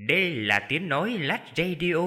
Đây là tiếng nói Lách Radio.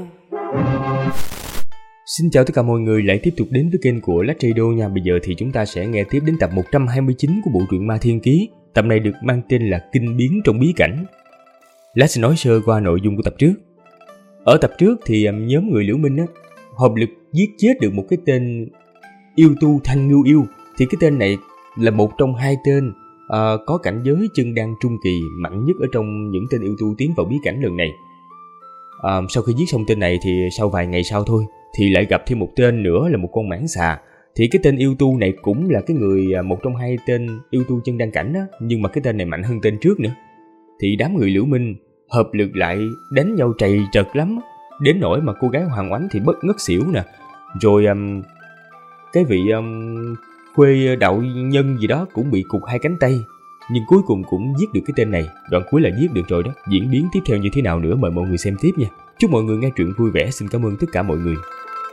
Xin chào tất cả mọi người lại tiếp tục đến với kênh của Lách Radio nha. Bây giờ thì chúng ta sẽ nghe tiếp đến tập 129 của bộ truyện Ma Thiên Ký. Tập này được mang tên là Kinh Biến trong bí cảnh. Lách sẽ nói sơ qua nội dung của tập trước. Ở tập trước thì nhóm người Liễu Minh hợp lực giết chết được một cái tên yêu tu Thanh Ngưu Yêu. Thì cái tên này là một trong hai tên có cảnh giới chân đan trung kỳ mạnh nhất ở trong những tên yêu tu tiến vào bí cảnh lần này. Sau khi giết xong tên này thì sau vài ngày sau thôi thì lại gặp thêm một tên nữa là một con mãng xà. Thì cái tên yêu tu này cũng là cái người một trong hai tên yêu tu chân đan cảnh đó, nhưng mà cái tên này mạnh hơn tên trước nữa. Thì đám người Liễu Minh hợp lực lại đánh nhau trầy trật lắm, đến nỗi mà cô gái Hoàng Oánh thì bất ngất xỉu nè. Rồi cái vị Khuê đạo nhân gì đó cũng bị cụt hai cánh tay, nhưng cuối cùng cũng giết được cái tên này. Đoạn cuối là giết được rồi đó. Diễn biến tiếp theo như thế nào nữa mời mọi người xem tiếp nha. Chúc mọi người nghe truyện vui vẻ. Xin cảm ơn tất cả mọi người.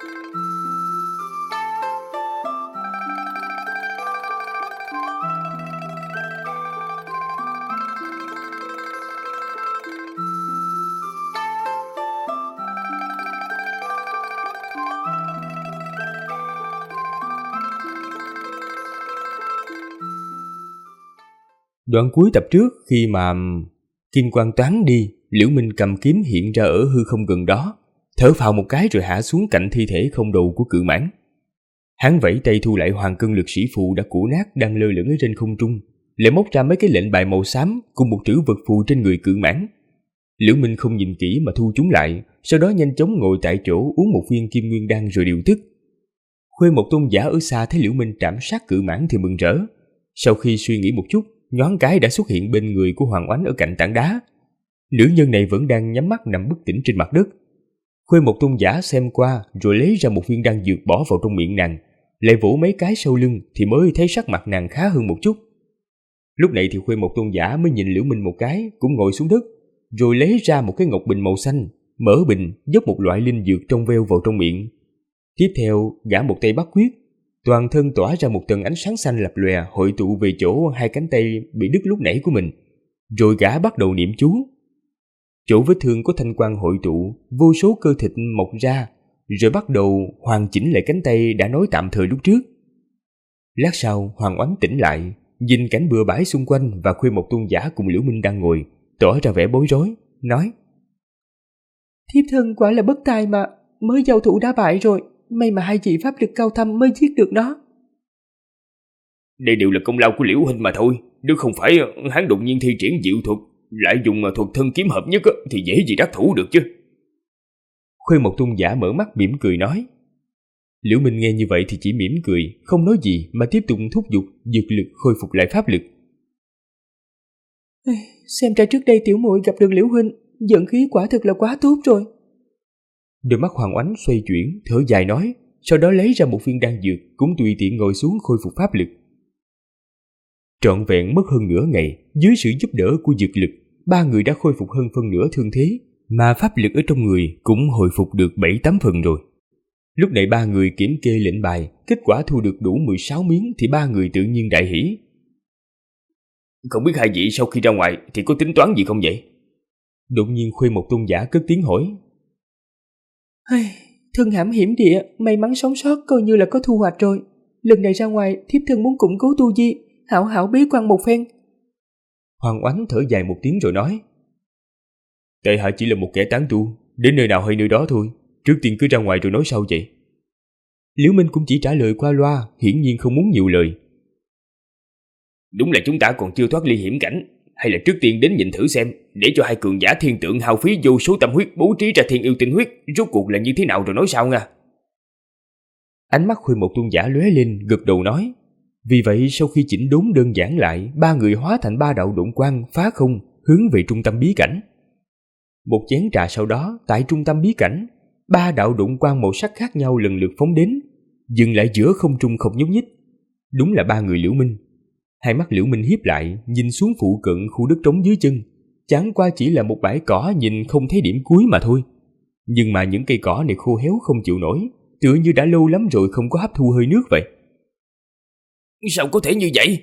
Đoạn cuối tập trước, khi mà kim quang toán đi, Liễu Minh cầm kiếm hiện ra ở hư không gần đó, thở phào một cái rồi hạ xuống cạnh thi thể không đầu của cự mãng. Hắn vẫy tay thu lại hoàng cân lực sĩ phù đã cũ nát đang lơ lửng ở trên không trung, lại móc ra mấy cái lệnh bài màu xám cùng một trữ vật phù trên người cự mãng. Liễu Minh không nhìn kỹ mà thu chúng lại, sau đó nhanh chóng ngồi tại chỗ uống một viên kim nguyên đan rồi điều tức. Khuê một tôn giả ở xa thấy Liễu Minh trảm sát cự mãng thì mừng rỡ. Sau khi suy nghĩ một chút, nhoáng cái đã xuất hiện bên người của Hoàng Oánh ở cạnh tảng đá. Nữ nhân này vẫn đang nhắm mắt nằm bất tỉnh trên mặt đất. Khuê một tôn giả xem qua rồi lấy ra một viên đan dược bỏ vào trong miệng nàng, lại vỗ mấy cái sau lưng thì mới thấy sắc mặt nàng khá hơn một chút. Lúc này thì Khuê một tôn giả mới nhìn Liễu Minh một cái, cũng ngồi xuống đất, rồi lấy ra một cái ngọc bình màu xanh, mở bình dốc một loại linh dược trong veo vào trong miệng. Tiếp theo gã một tay bắt quyết, toàn thân tỏa ra một tầng ánh sáng xanh lập lòe hội tụ về chỗ hai cánh tay bị đứt lúc nãy của mình. Rồi gã bắt đầu niệm chú. Chỗ vết thương có thanh quang hội tụ, vô số cơ thịt mọc ra, rồi bắt đầu hoàn chỉnh lại cánh tay đã nói tạm thời lúc trước. Lát sau Hoàng Oánh tỉnh lại, nhìn cảnh bừa bãi xung quanh và Khuê một tôn giả cùng Liễu Minh đang ngồi, tỏ ra vẻ bối rối, nói: Thiếp thân quả là bất tài mà, mới giao thủ đã bại rồi. May mà hai vị pháp lực cao thâm mới giết được nó. Đây đều là công lao của Liễu huynh mà thôi. Nếu không phải hắn đột nhiên thi triển diệu thuật, lại dùng thuật thân kiếm hợp nhất thì dễ gì đắc thủ được chứ. Khuê một tôn giả mở mắt mỉm cười nói. Liễu Minh nghe như vậy thì chỉ mỉm cười, không nói gì mà tiếp tục thúc giục dược lực khôi phục lại pháp lực. Xem ra trước đây tiểu muội gặp được Liễu huynh, vận khí quả thực là quá tốt rồi. Đôi mắt Hoàng Oánh xoay chuyển, thở dài nói, sau đó lấy ra một viên đan dược, cũng tùy tiện ngồi xuống khôi phục pháp lực. Trọn vẹn mất hơn nửa ngày, dưới sự giúp đỡ của dược lực, ba người đã khôi phục hơn phân nửa thương thế, mà pháp lực ở trong người cũng hồi phục được 7-8 phần rồi. Lúc này ba người kiểm kê lệnh bài, kết quả thu được đủ 16 miếng thì ba người tự nhiên đại hỉ. Không biết hai vị sau khi ra ngoài thì có tính toán gì không vậy? Đột nhiên Khuê một tôn giả cất tiếng hỏi. Thân hãm hiểm địa, may mắn sống sót coi như là có thu hoạch rồi. Lần này ra ngoài, thiếp thân muốn củng cố tu vi, hảo hảo bế quan một phen. Hoàng Oánh thở dài một tiếng rồi nói. Tại hạ chỉ là một kẻ tán tu, đến nơi nào hay nơi đó thôi, trước tiên cứ ra ngoài rồi nói sau vậy. Liễu Minh cũng chỉ trả lời qua loa, hiển nhiên không muốn nhiều lời. Đúng là chúng ta còn chưa thoát ly hiểm cảnh, hay là trước tiên đến nhìn thử xem, để cho hai cường giả thiên tượng hao phí vô số tâm huyết bố trí ra thiên yêu tinh huyết, rốt cuộc là như thế nào rồi nói sau nha. Ánh mắt Khuê một tôn giả lóe lên, gật đầu nói. Vì vậy sau khi chỉnh đốn đơn giản lại, ba người hóa thành ba đạo độn quang phá không, hướng về trung tâm bí cảnh. Một chén trà sau đó, tại trung tâm bí cảnh, ba đạo độn quang màu sắc khác nhau lần lượt phóng đến, dừng lại giữa không trung không nhúc nhích. Đúng là ba người Liễu Minh. Hai mắt Liễu Minh híp lại, nhìn xuống phụ cận khu đất trống dưới chân, chẳng qua chỉ là một bãi cỏ nhìn không thấy điểm cuối mà thôi. Nhưng mà những cây cỏ này khô héo không chịu nổi, tựa như đã lâu lắm rồi không có hấp thu hơi nước vậy. Sao có thể như vậy?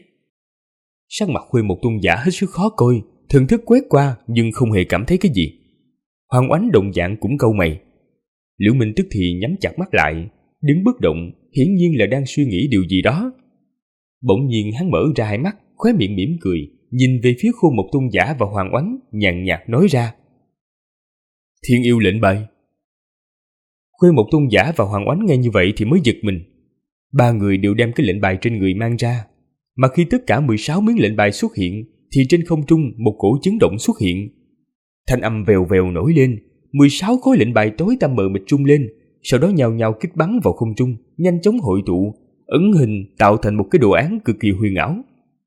Sắc mặt Khuê một tôn giả hết sức khó coi, thần thức quét qua nhưng không hề cảm thấy cái gì. Hoàng Oánh đồng dạng cũng cau mày. Liễu Minh tức thì nhắm chặt mắt lại, đứng bất động, hiển nhiên là đang suy nghĩ điều gì đó. Bỗng nhiên hắn mở ra hai mắt, khóe miệng mỉm cười, nhìn về phía Khô Mộc Tôn giả và Hoàng Oánh, nhàn nhạt nói ra: Thiên yêu lệnh bài. Khô Mộc Tôn giả và Hoàng Oánh nghe như vậy thì mới giật mình. Ba người đều đem cái lệnh bài trên người mang ra, mà khi tất cả 16 miếng lệnh bài xuất hiện thì trên không trung một cổ chấn động xuất hiện. Thanh âm vèo vèo nổi lên, 16 khối lệnh bài tối tăm mờ mịt trung lên, sau đó nhào nhào kích bắn vào không trung, nhanh chóng hội tụ, ấn hình tạo thành một cái đồ án cực kỳ huyền ảo.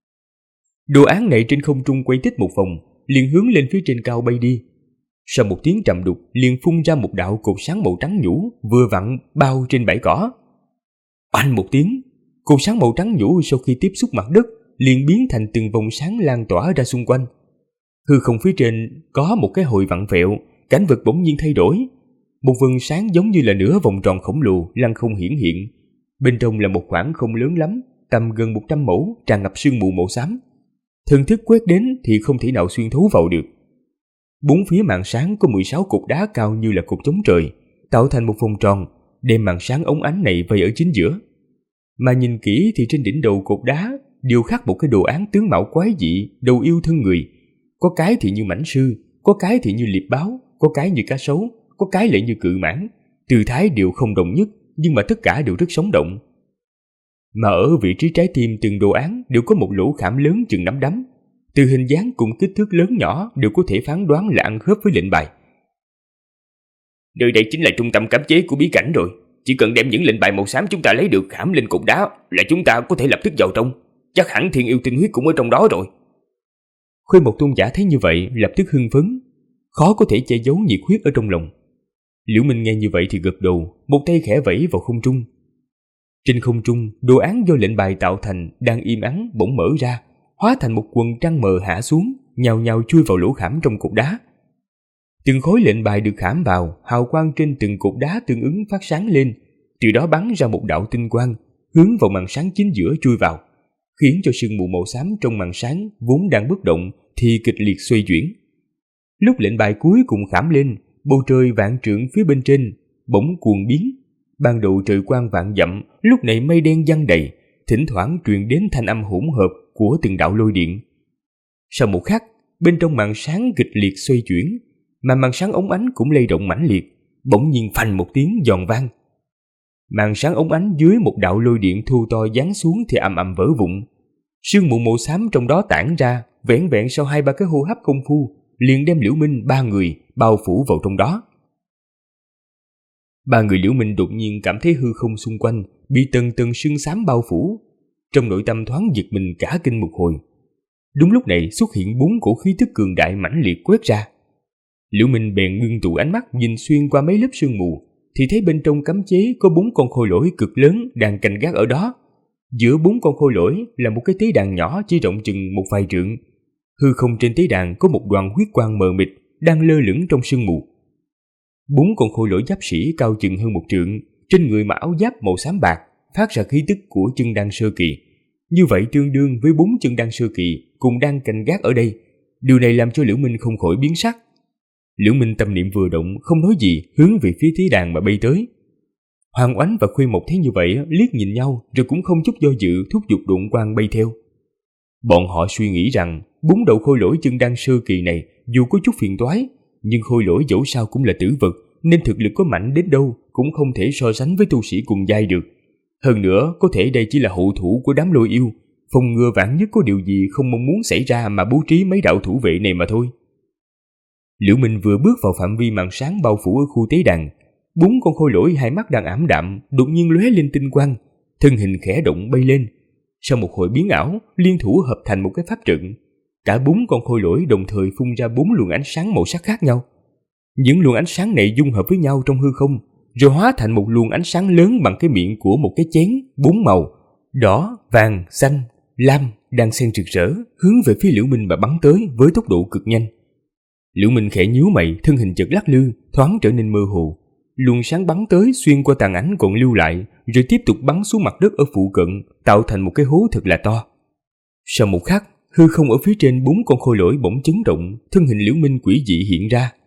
Đồ án này trên không trung quay tích một vòng, liền hướng lên phía trên cao bay đi. Sau một tiếng trầm đục, liền phun ra một đạo cột sáng màu trắng nhũ, vừa vặn bao trên bãi cỏ. Oanh một tiếng, cột sáng màu trắng nhũ sau khi tiếp xúc mặt đất, liền biến thành từng vòng sáng lan tỏa ra xung quanh. Hư không phía trên có một cái hồi vặn vẹo, cảnh vật bỗng nhiên thay đổi. Một vầng sáng giống như là nửa vòng tròn khổng lồ lăng không hiển hiện. Bên trong là một khoảng không lớn lắm, tầm gần 100 mẫu, tràn ngập sương mù màu xám. Thần thức quét đến thì không thể nào xuyên thấu vào được. Bốn phía màn sáng có 16 cột đá cao như là cột chống trời, tạo thành một vòng tròn, đem màn sáng ống ánh này vây ở chính giữa. Mà nhìn kỹ thì trên đỉnh đầu cột đá điêu khắc một cái đồ án tướng mạo quái dị, đầu yêu thân người. Có cái thì như mãnh sư, có cái thì như liệp báo, có cái như cá sấu, có cái lại như cự mãng. Tư thái đều không đồng nhất, nhưng mà tất cả đều rất sống động. Mà ở vị trí trái tim từng đồ án đều có một lỗ khảm lớn chừng nắm đấm. Từ hình dáng cùng kích thước lớn nhỏ đều có thể phán đoán là ăn khớp với lệnh bài. Nơi đây chính là trung tâm cấm chế của bí cảnh rồi. Chỉ cần đem những lệnh bài màu xám chúng ta lấy được khảm lên cột đá là chúng ta có thể lập tức vào trong. Chắc hẳn thiên yêu tinh huyết cũng ở trong đó rồi. Khôi Mộc Tôn giả thấy như vậy lập tức hưng phấn, khó có thể che giấu nhiệt huyết ở trong lòng. Liễu Minh nghe như vậy thì gật đầu, một tay khẽ vẫy vào không trung. Trên không trung, đồ án do lệnh bài tạo thành đang im ắng bỗng mở ra, hóa thành một quần trăng mờ hạ xuống, nhào nhào chui vào lỗ khảm trong cột đá. Từng khối lệnh bài được khảm vào, hào quang trên từng cột đá tương ứng phát sáng lên, từ đó bắn ra một đạo tinh quang, hướng vào màn sáng chính giữa chui vào, khiến cho sương mù màu xám trong màn sáng vốn đang bất động thì kịch liệt xoay chuyển. Lúc lệnh bài cuối cùng khảm lên, bầu trời vạn trượng phía bên trên bỗng cuồng biến. Ban đầu trời quang vạn dặm, lúc này mây đen giăng đầy, thỉnh thoảng truyền đến thanh âm hỗn hợp của từng đạo lôi điện. Sau một khắc, bên trong màn sáng kịch liệt xoay chuyển, mà màn sáng ống ánh cũng lay động mãnh liệt, bỗng nhiên phanh một tiếng giòn vang. Màn sáng ống ánh dưới một đạo lôi điện thu to giáng xuống thì ầm ầm vỡ vụn. Sương mù màu xám trong đó tản ra, vẻn vẹn sau 2-3 cái hô hấp công phu, liền đem Liễu Minh 3 người bao phủ vào trong đó. 3 người Liễu Minh đột nhiên cảm thấy hư không xung quanh bị tầng tầng sương xám bao phủ, trong nội tâm thoáng giật mình cả kinh một hồi. Đúng lúc này xuất hiện 4 cổ khí tức cường đại mãnh liệt quét ra. Liễu Minh bèn ngưng tụ ánh mắt nhìn xuyên qua mấy lớp sương mù, thì thấy bên trong cấm chế có 4 con khôi lỗi cực lớn đang canh gác ở đó. Giữa 4 con khôi lỗi là một cái tế đàn nhỏ chỉ rộng chừng một vài trượng. Hư không trên tế đàn có một đoàn huyết quang mờ mịt đang lơ lửng trong sương mù. 4 con khôi lỗi giáp sĩ cao chừng hơn 1 trượng, trên người mặc áo giáp màu xám bạc, phát ra khí tức của chân đan sơ kỳ. Như vậy tương đương với 4 chân đan sơ kỳ cùng đang canh gác ở đây. Điều này làm cho Liễu Minh không khỏi biến sắc. Liễu Minh tâm niệm vừa động, không nói gì, hướng về phía tế đàn mà bay tới. Hoàng Oánh và Khuê Mộc thấy như vậy liếc nhìn nhau, rồi cũng không chút do dự thúc giục độn quang bay theo. Bọn họ suy nghĩ rằng 4 đầu khôi lỗi chân đan sơ kỳ này dù có chút phiền toái, nhưng khôi lỗi dẫu sao cũng là tử vật, nên thực lực có mạnh đến đâu cũng không thể so sánh với tu sĩ cùng giai được. Hơn nữa, có thể đây chỉ là hậu thủ của đám lôi yêu, phòng ngừa vạn nhất có điều gì không mong muốn xảy ra mà bố trí mấy đạo thủ vệ này mà thôi. Liễu Minh vừa bước vào phạm vi màn sáng bao phủ ở khu tế đàn, 4 con khôi lỗi hai mắt đang ảm đạm đột nhiên lóe lên tinh quang, thân hình khẽ động bay lên. Sau một hồi biến ảo, liên thủ hợp thành một cái pháp trận. Cả 4 con khôi lỗi đồng thời phun ra 4 luồng ánh sáng màu sắc khác nhau. Những luồng ánh sáng này dung hợp với nhau trong hư không, rồi hóa thành một luồng ánh sáng lớn bằng cái miệng của một cái chén 4 màu: đỏ, vàng, xanh, lam, đang xen rực rỡ, hướng về phía Liễu Minh mà bắn tới với tốc độ cực nhanh. Liễu Minh khẽ nhíu mày, thân hình chợt lắc lư, thoáng trở nên mơ hồ. Luồng sáng bắn tới xuyên qua tàn ảnh còn lưu lại, rồi tiếp tục bắn xuống mặt đất ở phụ cận, tạo thành một cái hố thật là to. Sau một khắc, hư không ở phía trên 4 con khôi lỗi bỗng chấn động, thân hình Liễu Minh quỷ dị hiện ra.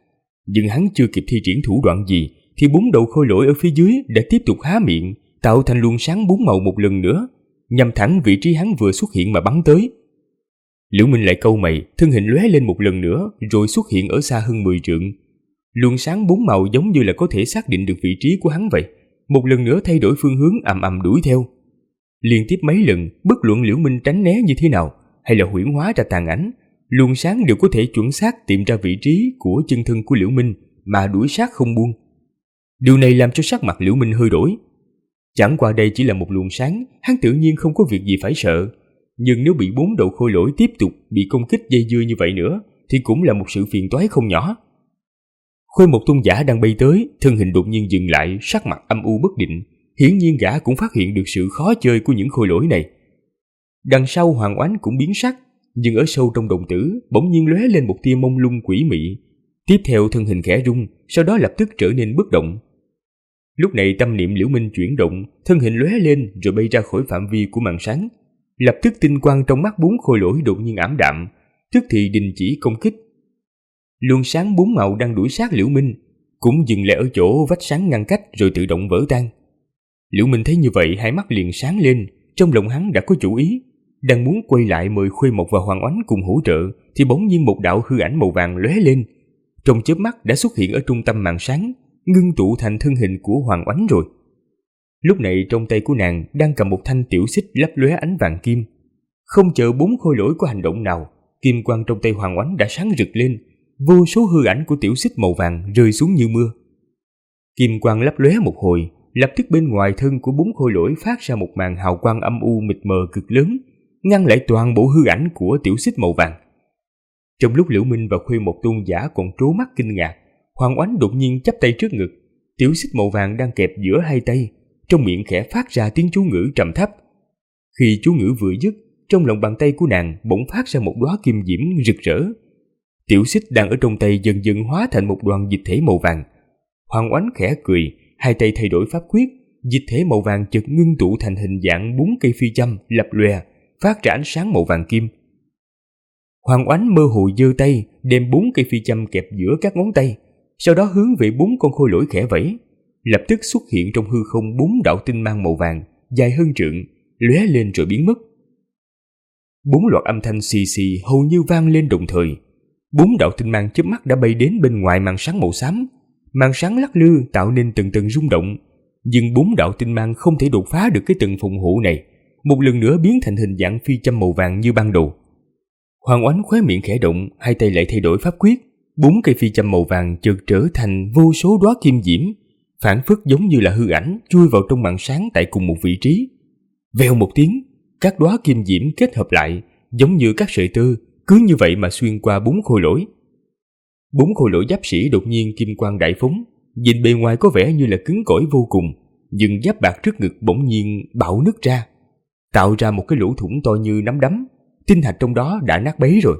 Nhưng hắn chưa kịp thi triển thủ đoạn gì thì 4 đầu khôi lỗi ở phía dưới đã tiếp tục há miệng, tạo thành luồng sáng 4 màu một lần nữa, nhằm thẳng vị trí hắn vừa xuất hiện mà bắn tới. Liễu Minh lại cau mày, thân hình lóe lên một lần nữa rồi xuất hiện ở xa hơn 10 trượng. Luồng sáng 4 màu giống như là có thể xác định được vị trí của hắn vậy, một lần nữa thay đổi phương hướng ầm ầm đuổi theo. Liên tiếp mấy lần, bất luận Liễu Minh tránh né như thế nào hay là huyễn hóa ra tàn ảnh, luồng sáng đều có thể chuẩn xác tìm ra vị trí của chân thân của Liễu Minh mà đuổi sát không buông. Điều này làm cho sắc mặt Liễu Minh hơi đổi. Chẳng qua đây chỉ là một luồng sáng, hắn tự nhiên không có việc gì phải sợ. Nhưng nếu bị 4 đầu khôi lỗi tiếp tục bị công kích dây dưa như vậy nữa thì cũng là một sự phiền toái không nhỏ. Khôi Một Tôn giả đang bay tới, thân hình đột nhiên dừng lại, sắc mặt âm u bất định. Hiển nhiên gã cũng phát hiện được sự khó chơi của những khôi lỗi này. Đằng sau Hoàng Oánh cũng biến sắc, nhưng ở sâu trong đồng tử bỗng nhiên lóe lên một tia mông lung quỷ mị. Tiếp theo thân hình khẽ rung, sau đó lập tức trở nên bất động. Lúc này tâm niệm Liễu Minh chuyển động, thân hình lóe lên rồi bay ra khỏi phạm vi của màn sáng. Lập tức tinh quang trong mắt 4 khôi lỗi đột nhiên ảm đạm, tức thì đình chỉ công kích. Luồng sáng 4 màu đang đuổi sát Liễu Minh cũng dừng lại ở chỗ vách sáng ngăn cách rồi tự động vỡ tan. Liễu Minh thấy như vậy, hai mắt liền sáng lên, trong lòng hắn đã có chủ ý, đang muốn quay lại mời Khuê Mộc và Hoàng Oánh cùng hỗ trợ thì bỗng nhiên một đạo hư ảnh màu vàng lóe lên, trong chớp mắt đã xuất hiện ở trung tâm màn sáng, ngưng tụ thành thân hình của Hoàng Oánh rồi. Lúc này trong tay của nàng đang cầm một thanh tiểu xích lấp lóe ánh vàng kim. Không chờ 4 khôi lỗi có hành động nào, kim quang trong tay Hoàng Oánh đã sáng rực lên, vô số hư ảnh của tiểu xích màu vàng rơi xuống như mưa. Kim quang lấp lóe một hồi, lập tức bên ngoài thân của 4 khôi lỗi phát ra một màn hào quang âm u mịt mờ cực lớn, ngăn lại toàn bộ hư ảnh của tiểu xích màu vàng. Trong lúc Liễu Minh và Khuê Một Tôn giả còn trố mắt kinh ngạc, Hoàng Oánh đột nhiên chắp tay trước ngực, tiểu xích màu vàng đang kẹp giữa hai tay, trong miệng khẽ phát ra tiếng chú ngữ trầm thấp. Khi chú ngữ vừa dứt, trong lòng bàn tay của nàng bỗng phát ra một đóa kim diễm rực rỡ. Tiểu xích đang ở trong tay dần dần hóa thành một đoàn dịch thể màu vàng. Hoàng Oánh khẽ cười, hai tay thay đổi pháp quyết, dịch thể màu vàng chợt ngưng tụ thành hình dạng 4 cây phi châm lập lòe, phát ra ánh sáng màu vàng kim. Hoàng Oánh mơ hồ giơ tay, đem 4 cây phi châm kẹp giữa các ngón tay, sau đó hướng về 4 con khôi lỗi khẽ vẫy. Lập tức xuất hiện trong hư không 4 đạo tinh mang màu vàng, dài hơn trượng, lóe lên rồi biến mất. 4 loạt âm thanh xì xì hầu như vang lên đồng thời. 4 đạo tinh mang chớp mắt đã bay đến bên ngoài màn sáng màu xám. Màn sáng lắc lư tạo nên từng tầng rung động, nhưng 4 đạo tinh mang không thể đột phá được cái tầng phòng hộ này, một lần nữa biến thành hình dạng phi châm màu vàng như ban đầu. Hoàng Oánh khóe miệng khẽ động, hai tay lại thay đổi pháp quyết, 4 cây phi châm màu vàng chợt trở thành vô số đóa kim diễm, phảng phất giống như là hư ảnh chui vào trong màn sáng tại cùng một vị trí. Vèo một tiếng, các đóa kim diễm kết hợp lại, giống như các sợi tơ, cứ như vậy mà xuyên qua 4 khôi lỗi. 4 khôi lỗi giáp sĩ đột nhiên kim quang đại phóng, nhìn bề ngoài có vẻ như là cứng cỏi vô cùng, nhưng giáp bạc trước ngực bỗng nhiên bạo nứt ra, tạo ra một cái lỗ thủng to như nắm đấm, tinh hạch trong đó đã nát bấy rồi.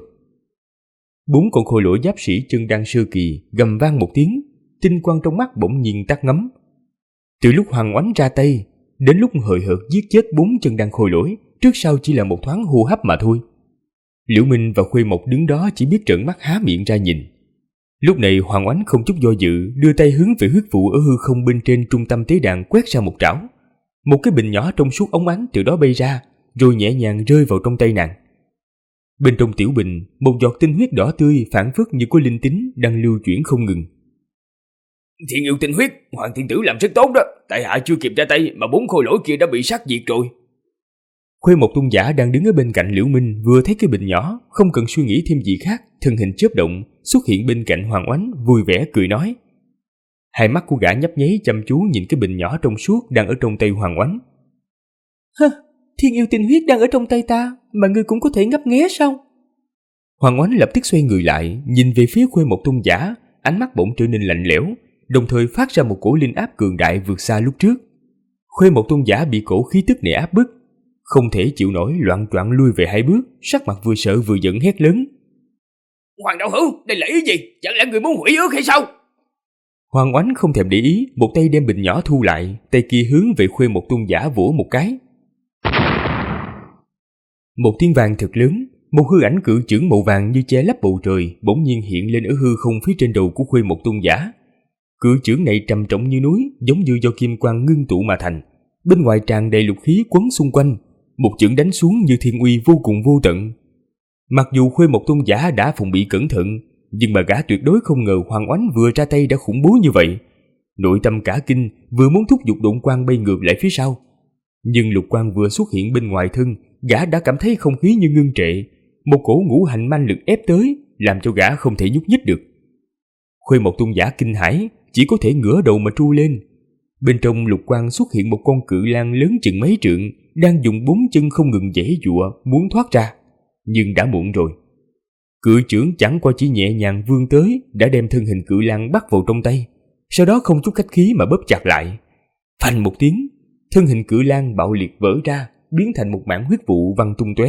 4 con khôi lỗi giáp sĩ chân đan sơ kỳ gầm vang một tiếng, tinh quang trong mắt bỗng nhiên tắt ngấm. Từ lúc Hoàng Oánh ra tay đến lúc hời hợt giết chết 4 chân đan khôi lỗi, trước sau chỉ là một thoáng hô hấp mà thôi. Liễu Minh và Khuê Mộc đứng đó chỉ biết trợn mắt há miệng ra nhìn. Lúc này Hoàng Oánh không chút do dự, đưa tay hướng về huyết vụ ở hư không bên trên trung tâm tế đàn quét ra một trảo. Một cái bình nhỏ trong suốt óng ánh từ đó bay ra, rồi nhẹ nhàng rơi vào trong tay nàng. Bên trong tiểu bình, một giọt tinh huyết đỏ tươi phảng phất như có linh tính đang lưu chuyển không ngừng. Thiên yêu tinh huyết, Hoàng Thiên Tử làm rất tốt đó, tại hạ chưa kịp ra tay mà 4 khôi lỗi kia đã bị sát diệt rồi. Khuê Một Tôn giả đang đứng ở bên cạnh Liễu Minh vừa thấy cái bình nhỏ, không cần suy nghĩ thêm gì khác, thân hình chớp động xuất hiện bên cạnh Hoàng Oánh, vui vẻ cười nói. Hai mắt của gã nhấp nháy chăm chú nhìn cái bình nhỏ trong suốt đang ở trong tay Hoàng Oánh. Hơ, thiên yêu tinh huyết đang ở trong tay ta mà ngươi cũng có thể ngấp nghé sao? Hoàng Oánh lập tức xoay người lại, nhìn về phía Khuê Một Tôn giả, ánh mắt bỗng trở nên lạnh lẽo, đồng thời phát ra một cổ linh áp cường đại vượt xa lúc trước. Khuê Một Tôn giả bị cổ khí tức này áp bức, không thể chịu nổi, loạng choạng lui về 2 bước, sắc mặt vừa sợ vừa giận hét lớn. Hoàng đạo hữu, đây là ý gì? Chẳng lẽ người muốn hủy ước hay sao? Hoàng Oánh không thèm để ý, một tay đem bình nhỏ thu lại, tay kia hướng về Khuê Một Tôn giả vỗ một cái. Một tiếng vang thật lớn, Một hư ảnh cự chưởng màu vàng như che lấp bầu trời bỗng nhiên hiện lên ở hư không phía trên đầu của Khuê Một Tôn giả. Cự chưởng này trầm trọng như núi, giống như do kim quang ngưng tụ mà thành. Bên ngoài tràn đầy lục khí quấn xung quanh, một chưởng đánh xuống như thiên uy vô cùng vô tận. Mặc dù Khuê Một Tôn giả đã phòng bị cẩn thận, nhưng mà gã tuyệt đối không ngờ Hoàng Oánh vừa ra tay đã khủng bố như vậy. Nội tâm cả kinh, vừa muốn thúc giục độn quang bay ngược lại phía sau. Nhưng lục quang vừa xuất hiện bên ngoài thân, gã đã cảm thấy không khí như ngưng trệ, một cổ ngũ hành manh lực ép tới, làm cho gã không thể nhúc nhích được. Khuê Một Tôn giả kinh hãi, chỉ có thể ngửa đầu mà tru lên. Bên trong lục quang xuất hiện một con cự lang lớn chừng mấy trượng, đang dùng 4 chân không ngừng giãy giụa muốn thoát ra, nhưng đã muộn rồi. Cự chưởng chẳng qua chỉ nhẹ nhàng vươn tới, đã đem thân hình cự lang bắt vào trong tay, sau đó không chút khách khí mà bóp chặt lại. Phanh một tiếng, thân hình cự lang bạo liệt vỡ ra, biến thành một mảng huyết vụ văng tung tóe.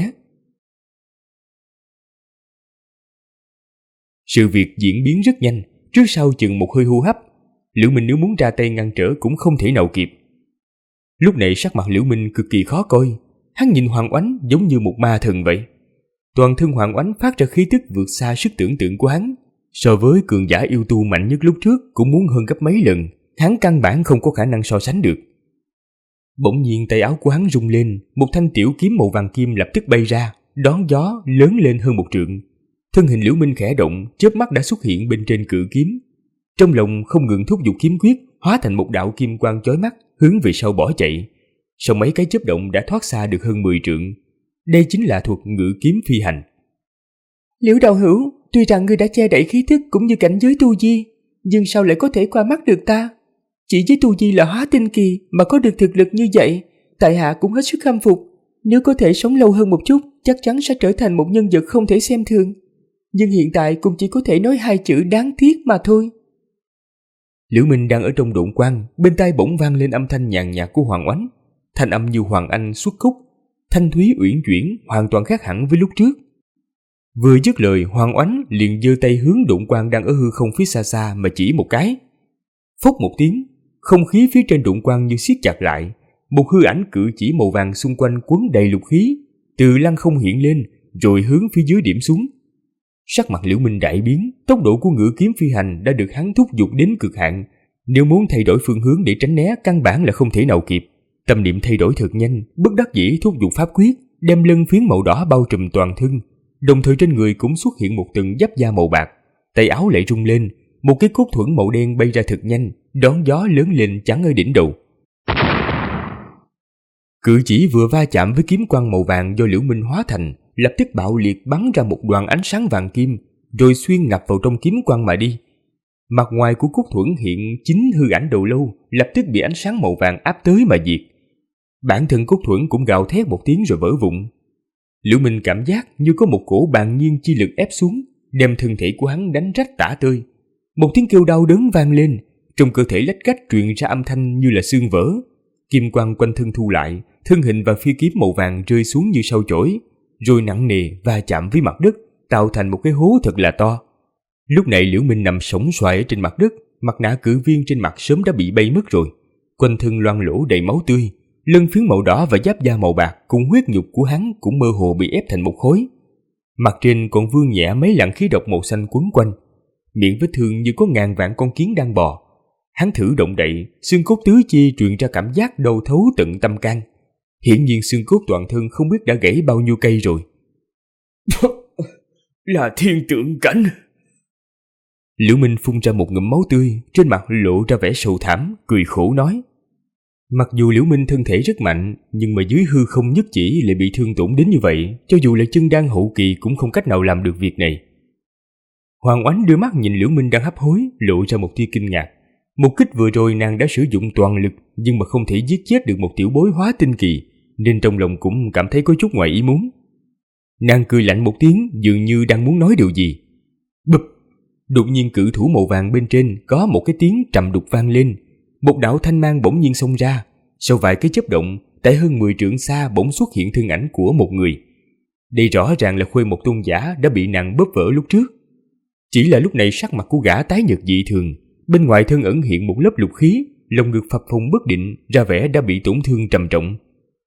Sự việc diễn biến rất nhanh, trước sau chừng một hơi hô hấp, Liễu Minh nếu muốn ra tay ngăn trở cũng không thể nào kịp. Lúc này sắc mặt Liễu Minh cực kỳ khó coi, hắn nhìn Hoàng Oánh giống như một ma thần vậy. Toàn thân Hoàng Oánh phát ra khí tức vượt xa sức tưởng tượng của hắn, so với cường giả yêu tu mạnh nhất lúc trước cũng muốn hơn gấp mấy lần, hắn căn bản không có khả năng so sánh được. Bỗng nhiên tay áo của hắn rung lên, một thanh tiểu kiếm màu vàng kim lập tức bay ra, đón gió lớn lên hơn 1 trượng. Thân hình Liễu Minh khẽ động, chớp mắt đã xuất hiện bên trên cự kiếm. Trong lòng không ngừng thúc giục kiếm quyết, hóa thành một đạo kim quang chói mắt, hướng về sau bỏ chạy. Sau mấy cái chớp động đã thoát xa được hơn 10 trượng. Đây chính là thuật ngự kiếm phi hành. Liễu đạo hữu, tuy rằng ngươi đã che đậy khí thức cũng như cảnh giới tu vi, nhưng sao lại có thể qua mắt được ta? Chỉ với tu vi là hóa tinh kỳ mà có được thực lực như vậy, tại hạ cũng hết sức khâm phục. Nếu có thể sống lâu hơn một chút, chắc chắn sẽ trở thành một nhân vật không thể xem thường. Nhưng hiện tại cũng chỉ có thể nói 2 chữ đáng tiếc mà thôi. Liễu Minh đang ở trong độn quang, bên tai bỗng vang lên âm thanh nhàn nhạt của Hoàng Oánh. Thanh âm như Hoàng Anh xuất khúc, thanh thúy uyển chuyển, hoàn toàn khác hẳn với lúc trước. Vừa dứt lời, Hoàng Oánh liền giơ tay hướng độn quang đang ở hư không phía xa xa mà chỉ một cái. Phốc một tiếng, không khí phía trên độn quang như siết chặt lại, một hư ảnh cự chỉ màu vàng xung quanh quấn đầy lục khí, từ lăng không hiện lên, rồi hướng phía dưới điểm xuống. Sắc mặt Liễu Minh đại biến, tốc độ của ngự kiếm phi hành đã được hắn thúc giục đến cực hạn, nếu muốn thay đổi phương hướng để tránh né căn bản là không thể nào kịp. Tâm niệm thay đổi thật nhanh, bất đắc dĩ thúc giục pháp quyết, đem lân phiến màu đỏ bao trùm toàn thân, đồng thời trên người cũng xuất hiện một tầng giáp da màu bạc, tay áo lại rung lên, một cái cốt thuẫn màu đen bay ra thật nhanh, đón gió lớn lên chắn ở đỉnh đầu. Cự chỉ vừa va chạm với kiếm quang màu vàng do Liễu Minh hóa thành, lập tức bạo liệt bắn ra một đoàn ánh sáng vàng kim, rồi xuyên ngập vào trong kiếm quang mà đi. Mặt ngoài của cốt thuẫn hiện chính hư ảnh đầu lâu, lập tức bị ánh sáng màu vàng áp tới mà diệt. Bản thân cốt thuẫn cũng gào thét một tiếng rồi vỡ vụn. Liễu Minh cảm giác như có một cổ bàn nhiên chi lực ép xuống, đem thân thể của hắn đánh rách tả tơi. Một tiếng kêu đau đớn vang lên, trong cơ thể lách cách truyền ra âm thanh như là xương vỡ. Kim quang quanh thân thu lại, thân hình và phi kiếm màu vàng rơi xuống như sâu chổi, rồi nặng nề va chạm với mặt đất, tạo thành một cái hố thật là to. Lúc này Liễu Minh nằm sóng xoài ở trên mặt đất, mặt nạ cự viên trên mặt sớm đã bị bay mất rồi, quanh thân loang lỗ đầy máu tươi, lân phiến màu đỏ và giáp da màu bạc cùng huyết nhục của hắn cũng mơ hồ bị ép thành một khối. Mặt trên còn vương nhẹ mấy làn khí độc màu xanh quấn quanh, miệng vết thương như có ngàn vạn con kiến đang bò. Hắn thử động đậy, xương cốt tứ chi truyền ra cảm giác đau thấu tận tâm can. Hiển nhiên xương cốt toàn thân không biết đã gãy bao nhiêu cây rồi. Là thiên tượng cảnh. Liễu Minh phun ra một ngụm máu tươi, trên mặt lộ ra vẻ sầu thảm, cười khổ nói. Mặc dù Liễu Minh thân thể rất mạnh, nhưng mà dưới hư không nhất chỉ lại bị thương tổn đến như vậy, cho dù là chân đan hậu kỳ cũng không cách nào làm được việc này. Hoàng Oánh đưa mắt nhìn Liễu Minh đang hấp hối, lộ ra một tia kinh ngạc. Một kích vừa rồi nàng đã sử dụng toàn lực, nhưng mà không thể giết chết được một tiểu bối hóa tinh kỳ, nên trong lòng cũng cảm thấy có chút ngoài ý muốn. Nàng cười lạnh một tiếng, dường như đang muốn nói điều gì. Bụp! Đột nhiên cự thủ màu vàng bên trên có một cái tiếng trầm đục vang lên, một đạo thanh mang bỗng nhiên xông ra. Sau vài cái chớp động, tại hơn 10 trượng xa bỗng xuất hiện thân ảnh của một người. Đây rõ ràng là Khuê Một Tôn giả đã bị nàng bóp vỡ lúc trước. Chỉ là lúc này sắc mặt của gã tái nhợt dị thường, bên ngoài thân ẩn hiện một lớp lục khí, lồng ngực phập phồng bất định, ra vẻ đã bị tổn thương trầm trọng.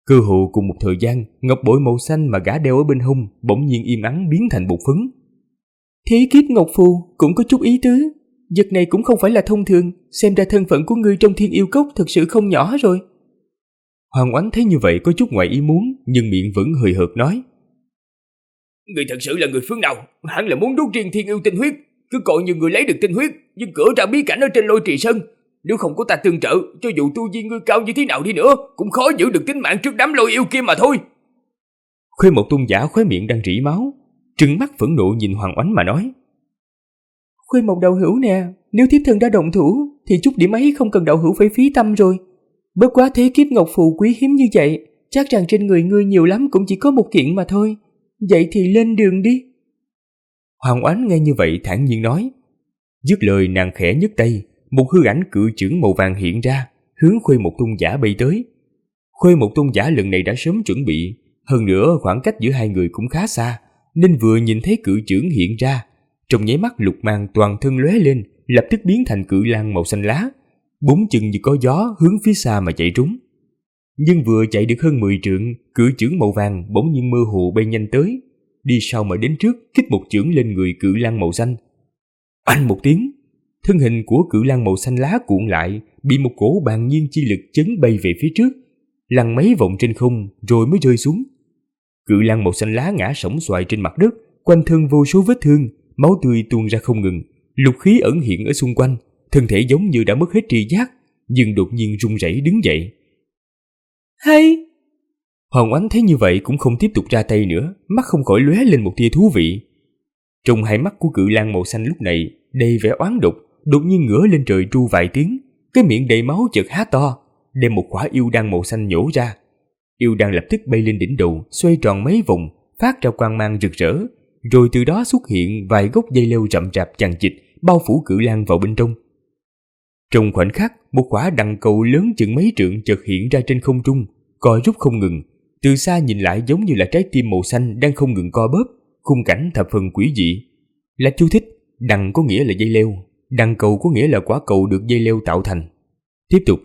Cơ hồ cùng một thời gian, ngọc bội màu xanh mà gã đeo ở bên hông bỗng nhiên im ắng biến thành bột phấn. Thế kiếp ngọc phù cũng có chút ý tứ. Vật này cũng không phải là thông thường, xem ra thân phận của ngươi trong Thiên Yêu Cốc thực sự không nhỏ rồi. Hoàng Oánh thấy như vậy có chút ngoài ý muốn, nhưng miệng vẫn hời hợt nói: Người thật sự là người phương nào? Hẳn là muốn đốt riêng Thiên Yêu tinh huyết. Cứ coi như người lấy được tinh huyết, nhưng cửa ra bí cảnh ở trên Lôi Trì Sơn. Nếu không có ta tương trợ, cho dù tu vi ngươi cao như thế nào đi nữa, cũng khó giữ được tính mạng trước đám lôi yêu kia mà thôi. Khuê Một Tôn giả khóe miệng đang rỉ máu, trừng mắt phẫn nộ nhìn Hoàng Oánh mà nói: Khuê Mộc đạo hữu nè, nếu thiếp thân đã động thủ thì chút điểm ấy không cần đạo hữu phải phí tâm rồi. Bất quá thế kiếp ngọc phù quý hiếm như vậy, chắc rằng trên người ngươi nhiều lắm cũng chỉ có một kiện mà thôi. Vậy thì lên đường đi. Hoàng Oánh nghe như vậy thản nhiên nói. Dứt lời nàng khẽ nhấc tay, một hư ảnh cự chưởng màu vàng hiện ra, hướng Khuê Một Tôn giả bay tới. Khuê Một Tôn giả lần này đã sớm chuẩn bị, hơn nữa khoảng cách giữa hai người cũng khá xa, nên vừa nhìn thấy cự chưởng hiện ra, trong nháy mắt lục mang toàn thân lóe lên, lập tức biến thành cự lang màu xanh lá, bốn chân như có gió hướng phía xa mà chạy trúng. Nhưng vừa chạy được hơn 10 trượng, cự chưởng màu vàng bỗng nhiên mơ hồ bay nhanh tới, đi sau mà đến trước kích một chưởng lên người cự lang màu xanh. Oanh một tiếng, thân hình của cự lang màu xanh lá cuộn lại, bị một cổ bàn nhiên chi lực chấn bay về phía trước, lăn mấy vòng trên không rồi mới rơi xuống. Cự lang màu xanh lá ngã sóng xoài trên mặt đất, quanh thân vô số vết thương, máu tươi tuôn ra không ngừng, lục khí ẩn hiện ở xung quanh, thân thể giống như đã mất hết tri giác, nhưng đột nhiên run rẩy đứng dậy. Hay! Hoàng Oánh thấy như vậy cũng không tiếp tục ra tay nữa, mắt không khỏi lóe lên một tia thú vị. Trong hai mắt của cự lang màu xanh lúc này đầy vẻ oán độc, đột nhiên ngửa lên trời tru vài tiếng, cái miệng đầy máu chợt há to, đem một quả yêu đan màu xanh nhổ ra. Yêu đan lập tức bay lên đỉnh đầu, xoay tròn mấy vòng, phát ra quang mang rực rỡ, rồi từ đó xuất hiện vài gốc dây leo rậm rạp chằng chịt bao phủ cự lang vào bên trong. Trong khoảnh khắc, một quả đằng cầu lớn chừng mấy trượng chợt hiện ra trên không trung, co rút không ngừng, từ xa nhìn lại giống như là trái tim màu xanh đang không ngừng co bóp, khung cảnh thập phần quỷ dị. Là chú thích, đằng có nghĩa là dây leo, đằng cầu có nghĩa là quả cầu được dây leo tạo thành. Tiếp tục.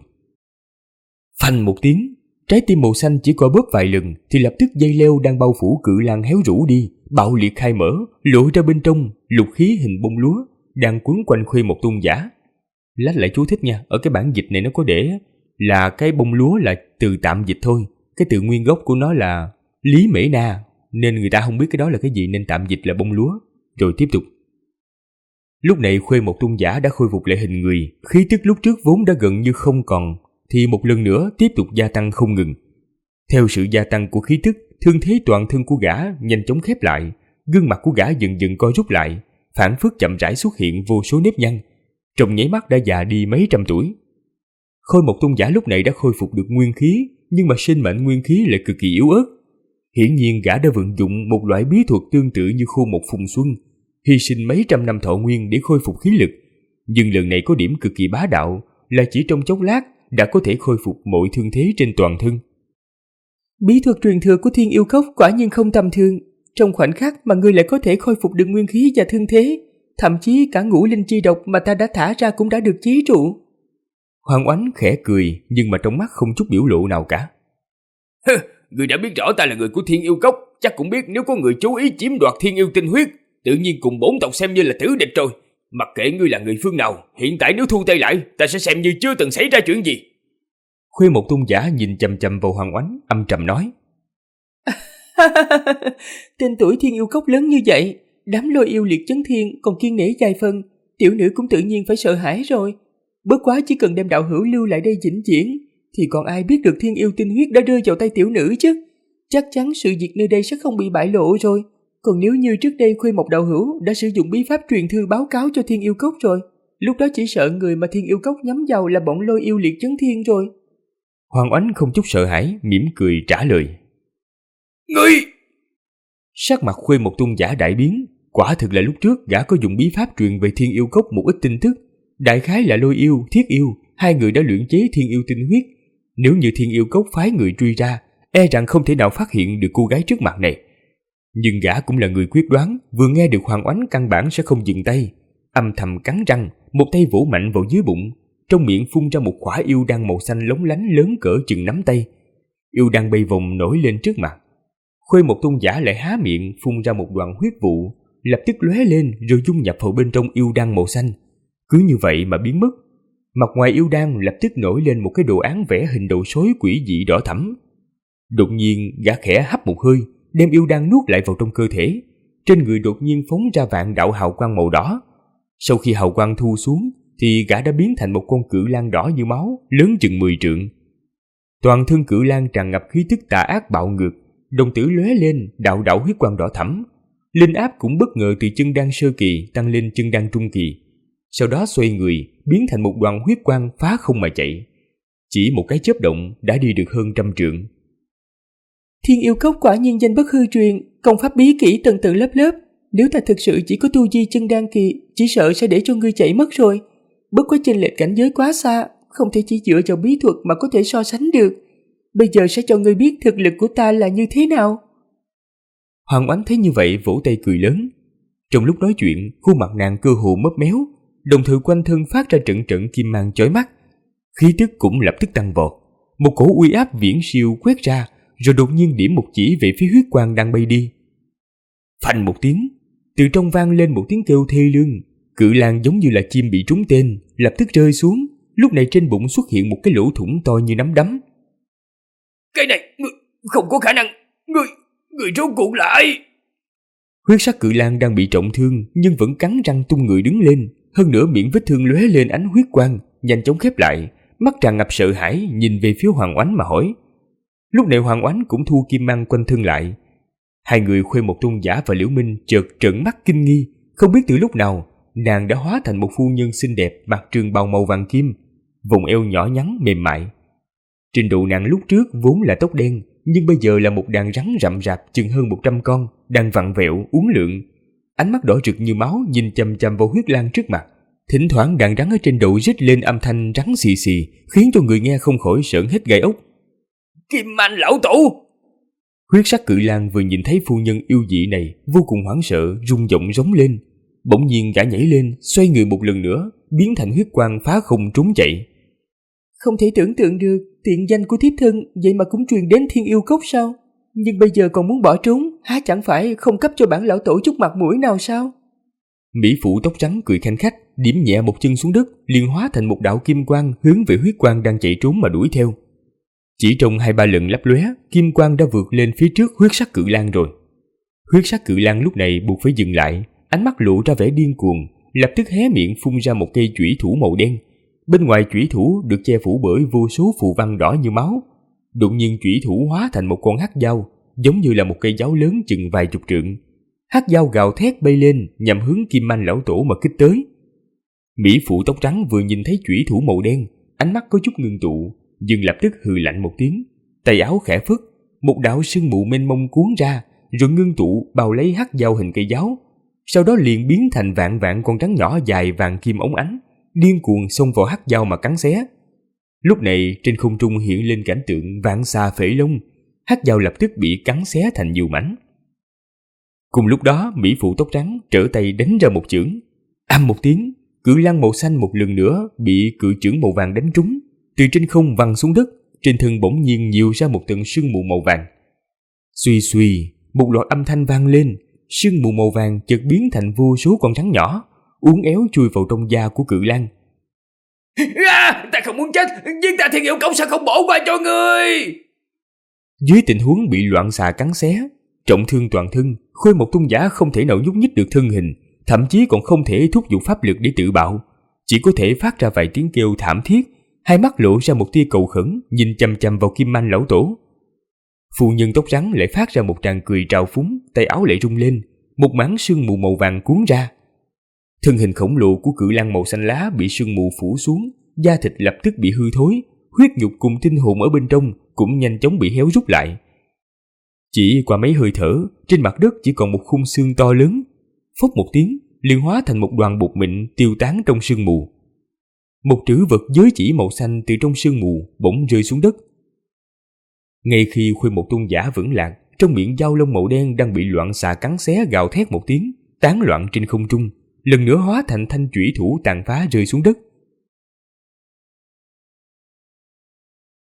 Phanh một tiếng, trái tim màu xanh chỉ co bóp vài lần thì lập tức dây leo đang bao phủ cự lang héo rũ đi, bạo liệt khai mở, lộ ra bên trong lục khí hình bông lúa đang quấn quanh Khuê Một Tôn giả. Lách lại chú thích nha, ở cái bản dịch này nó có để là cái bông lúa là từ tạm dịch thôi, cái từ nguyên gốc của nó là Lý Mễ Na, nên người ta không biết cái đó là cái gì nên tạm dịch là bông lúa. Rồi tiếp tục. Lúc này Khuê Một Tôn giả đã khôi phục lại hình người, khí tức lúc trước vốn đã gần như không còn, thì một lần nữa tiếp tục gia tăng không ngừng. Theo sự gia tăng của khí tức, thương thế toàn thân của gã nhanh chóng khép lại, gương mặt của gã dần dần co rút lại, phảng phất chậm rãi xuất hiện vô số nếp nhăn, trong nháy mắt đã già đi mấy trăm tuổi. Khôi Một Tôn giả lúc này đã khôi phục được nguyên khí, nhưng mà sinh mệnh nguyên khí lại cực kỳ yếu ớt. Hiển nhiên gã đã vận dụng một loại bí thuật tương tự như khô một phùng xuân, hy sinh mấy trăm năm thọ nguyên để khôi phục khí lực. Nhưng lần này có điểm cực kỳ bá đạo, là chỉ trong chốc lát đã có thể khôi phục mọi thương thế trên toàn thân. Bí thuật truyền thừa của Thiên Yêu Cốc quả nhiên không tầm thường. Trong khoảnh khắc mà ngươi lại có thể khôi phục được nguyên khí và thương thế, thậm chí cả ngũ linh chi độc mà ta đã thả ra cũng đã được chế trụ. Hoàng Oánh khẽ cười, nhưng mà trong mắt không chút biểu lộ nào cả. Người đã biết rõ ta là người của Thiên Yêu Cốc, chắc cũng biết nếu có người chú ý chiếm đoạt Thiên Yêu tinh huyết, tự nhiên cùng bổn tộc xem như là tử địch rồi. Mặc kệ ngươi là người phương nào, hiện tại nếu thu tay lại, ta sẽ xem như chưa từng xảy ra chuyện gì. Khuê Một Tôn giả nhìn chằm chằm vào Hoàng Oánh, âm trầm nói. Tên tuổi Thiên Yêu Cốc lớn như vậy, đám lôi yêu liệt chấn thiên còn kiên nể vài phần, tiểu nữ cũng tự nhiên phải sợ hãi rồi. Bất quá chỉ cần đem đạo hữu lưu lại đây vĩnh viễn, thì còn ai biết được Thiên Yêu tinh huyết đã rơi vào tay tiểu nữ chứ. Chắc chắn sự việc nơi đây sẽ không bị bại lộ rồi. Còn nếu như trước đây Khuê Mộc đạo hữu đã sử dụng bí pháp truyền thư báo cáo cho Thiên Yêu Cốc rồi, lúc đó chỉ sợ người mà Thiên Yêu Cốc nhắm vào là bọn lôi yêu liệt chấn thiên rồi. Hoàng Oánh không chút sợ hãi, mỉm cười trả lời. Ngươi! Sắc mặt Khuê Một Tôn giả đại biến, quả thực là lúc trước gã có dùng bí pháp truyền về Thiên Yêu Cốc một ít tin tức, đại khái là lôi yêu, thiết yêu, hai người đã luyện chế Thiên Yêu tinh huyết. Nếu như Thiên Yêu Cốc phái người truy ra, e rằng không thể nào phát hiện được cô gái trước mặt này. Nhưng gã cũng là người quyết đoán, vừa nghe được Hoàng Oánh căn bản sẽ không dừng tay, âm thầm cắn răng, một tay vỗ mạnh vào dưới bụng, trong miệng phun ra một quả yêu đan màu xanh lóng lánh lớn cỡ chừng nắm tay. Yêu đăng bay vòng nổi lên trước mặt. Khuê Một Tôn giả lại há miệng phun ra một đoàn huyết vụ, lập tức lóe lên rồi dung nhập vào bên trong yêu đăng màu xanh. Cứ như vậy mà biến mất. Mặt ngoài yêu đăng lập tức nổi lên một cái đồ án vẽ hình đầu sói quỷ dị đỏ thẫm. Đột nhiên gã khẽ hấp một hơi, đem yêu đăng nuốt lại vào trong cơ thể. Trên người đột nhiên phóng ra vạn đạo hào quang màu đỏ. Sau khi hào quang thu xuống thì gã đã biến thành một con cự lang đỏ như máu, lớn chừng 10 trượng. Toàn thân cự lang tràn ngập khí tức tà ác bạo ngược, đồng tử lóe lên đạo đạo huyết quang đỏ thẫm. Linh áp cũng bất ngờ từ chân đan sơ kỳ tăng lên chân đan trung kỳ. Sau đó xoay người, biến thành một đoàn huyết quang phá không mà chạy. Chỉ một cái chớp động đã đi được hơn 100 trượng. Thiên yêu cốc quả nhiên danh bất hư truyền, công pháp bí kỹ tầng tầng lớp lớp. Nếu ta thực sự chỉ có tu vi chân đan kỳ, chỉ sợ sẽ để cho ngươi chạy mất rồi. Bất quá chênh lệch cảnh giới quá xa, không thể chỉ dựa vào bí thuật mà có thể so sánh được. Bây giờ sẽ cho ngươi biết thực lực của ta là như thế nào. Hoàng Oánh thấy như vậy vỗ tay cười lớn. Trong lúc nói chuyện, khuôn mặt nàng cơ hồ mấp méo, đồng thời quanh thân phát ra trận trận kim mang chói mắt. Khí tức cũng lập tức tăng vọt. Một cổ uy áp viễn siêu quét ra, rồi đột nhiên điểm một chỉ về phía huyết quang đang bay đi. Phanh một tiếng, từ trong vang lên một tiếng kêu thê lương. Cự lang giống như là chim bị trúng tên, lập tức rơi xuống. Lúc này trên bụng xuất hiện một cái lỗ thủng to như nắm đấm. Cái này, không có khả năng. Người rốt cuộc lại. Huyết sắc cự lang đang bị trọng thương nhưng vẫn cắn răng tung người đứng lên. Hơn nữa miệng vết thương lóe lên ánh huyết quang, nhanh chóng khép lại, mắt tràn ngập sợ hãi nhìn về phía Hoàng Oánh mà hỏi. Lúc này Hoàng Oánh cũng thu kim mang quanh thân lại. Hai người Khuê Một Tôn giả và Liễu Minh chợt trợn mắt kinh nghi, không biết từ lúc nào nàng đã hóa thành một phu nhân xinh đẹp mặc trường bào màu vàng kim, vùng eo nhỏ nhắn mềm mại. Trên đầu nàng lúc trước vốn là tóc đen, nhưng bây giờ là một đàn rắn rậm rạp chừng hơn 100 con, đang vặn vẹo uốn lượn. Ánh mắt đỏ rực như máu nhìn chằm chằm vào huyết lang trước mặt. Thỉnh thoảng đàn rắn ở trên đầu rít lên âm thanh rắn xì xì, khiến cho người nghe không khỏi sởn hết gai ốc. Kim Anh lão tổ! Huyết sắc cự lang vừa nhìn thấy phu nhân yêu dị này, vô cùng hoảng sợ, rung giọng rống lên. Bỗng nhiên gã nhảy lên, xoay người một lần nữa, biến thành huyết quang phá không trốn chạy. Không thể tưởng tượng được, tiện danh của thiếp thân vậy mà cũng truyền đến Thiên yêu cốc sao? Nhưng bây giờ còn muốn bỏ trốn, há chẳng phải không cấp cho bản lão tổ chút mặt mũi nào sao? Mỹ phụ tóc trắng cười khanh khách, điểm nhẹ một chân xuống đất, liền hóa thành một đạo kim quang hướng về huyết quang đang chạy trốn mà đuổi theo. Chỉ trong 2-3 lần lấp lóe, kim quang đã vượt lên phía trước huyết sắc cự lang rồi. Huyết sắc cự lang lúc này buộc phải dừng lại, ánh mắt lộ ra vẻ điên cuồng, lập tức hé miệng phun ra một cây chủy thủ màu đen. Bên ngoài chủy thủ được che phủ bởi vô số phù văn đỏ như máu. Đột nhiên chủy thủ hóa thành một con hắc dao, giống như là một cây giáo lớn chừng vài chục trượng. Hắc dao gào thét bay lên nhằm hướng Kim Anh lão tổ mà kích tới. Mỹ phụ tóc trắng vừa nhìn thấy chủy thủ màu đen, ánh mắt có chút ngưng tụ, nhưng lập tức hừ lạnh một tiếng, tay áo khẽ phất, một đạo sương mù mênh mông cuốn ra, rồi ngưng tụ bao lấy hắc dao hình cây giáo, sau đó liền biến thành vạn vạn con rắn nhỏ dài vàng kim óng ánh, điên cuồng xông vào hắc dao mà cắn xé. Lúc này trên không trung hiện lên cảnh tượng vạn xà phệ lông, hắc dao lập tức bị cắn xé thành nhiều mảnh. Cùng lúc đó, Mỹ phụ tóc trắng trở tay đánh ra một chưởng, ầm một tiếng, cự lang màu xanh một lần nữa bị cự chưởng màu vàng đánh trúng, từ trên không văng xuống đất, trên thân bỗng nhiên nhiều ra một tầng sương mù màu vàng. Suy suy, một loạt âm thanh vang lên, sương mù màu vàng chợt biến thành vô số con rắn nhỏ, uốn éo chui vào trong da của cự lang. Ta không muốn chết, nhưng ta Thiên yêu cốc sẽ không bỏ qua cho ngươi. Dưới tình huống bị loạn xà cắn xé, trọng thương toàn thân, Khôi Một Tôn giả không thể nào nhúc nhích được thân hình, thậm chí còn không thể thúc giục pháp lực để tự bạo, chỉ có thể phát ra vài tiếng kêu thảm thiết, hai mắt lộ ra một tia cầu khẩn, nhìn chằm chằm vào Kim Anh lão tổ. Phu nhân tóc trắng lại phát ra một tràng cười trào phúng, tay áo lại rung lên, một mảng sương mù màu vàng cuốn ra. Thân hình khổng lồ của cự lang màu xanh lá bị sương mù phủ xuống, da thịt lập tức bị hư thối, huyết nhục cùng tinh hồn ở bên trong cũng nhanh chóng bị héo rút lại. Chỉ qua mấy hơi thở, trên mặt đất chỉ còn một khung xương to lớn, phốc một tiếng, liền hóa thành một đoàn bột mịn tiêu tán trong sương mù. Một trữ vật giới chỉ màu xanh từ trong sương mù bỗng rơi xuống đất. Ngay khi Khôi Một Tôn giả vững lạc, trong miệng dao lông màu đen đang bị loạn xà cắn xé gào thét một tiếng, tán loạn trên không trung, lần nữa hóa thành thanh chủy thủ tàn phá rơi xuống đất.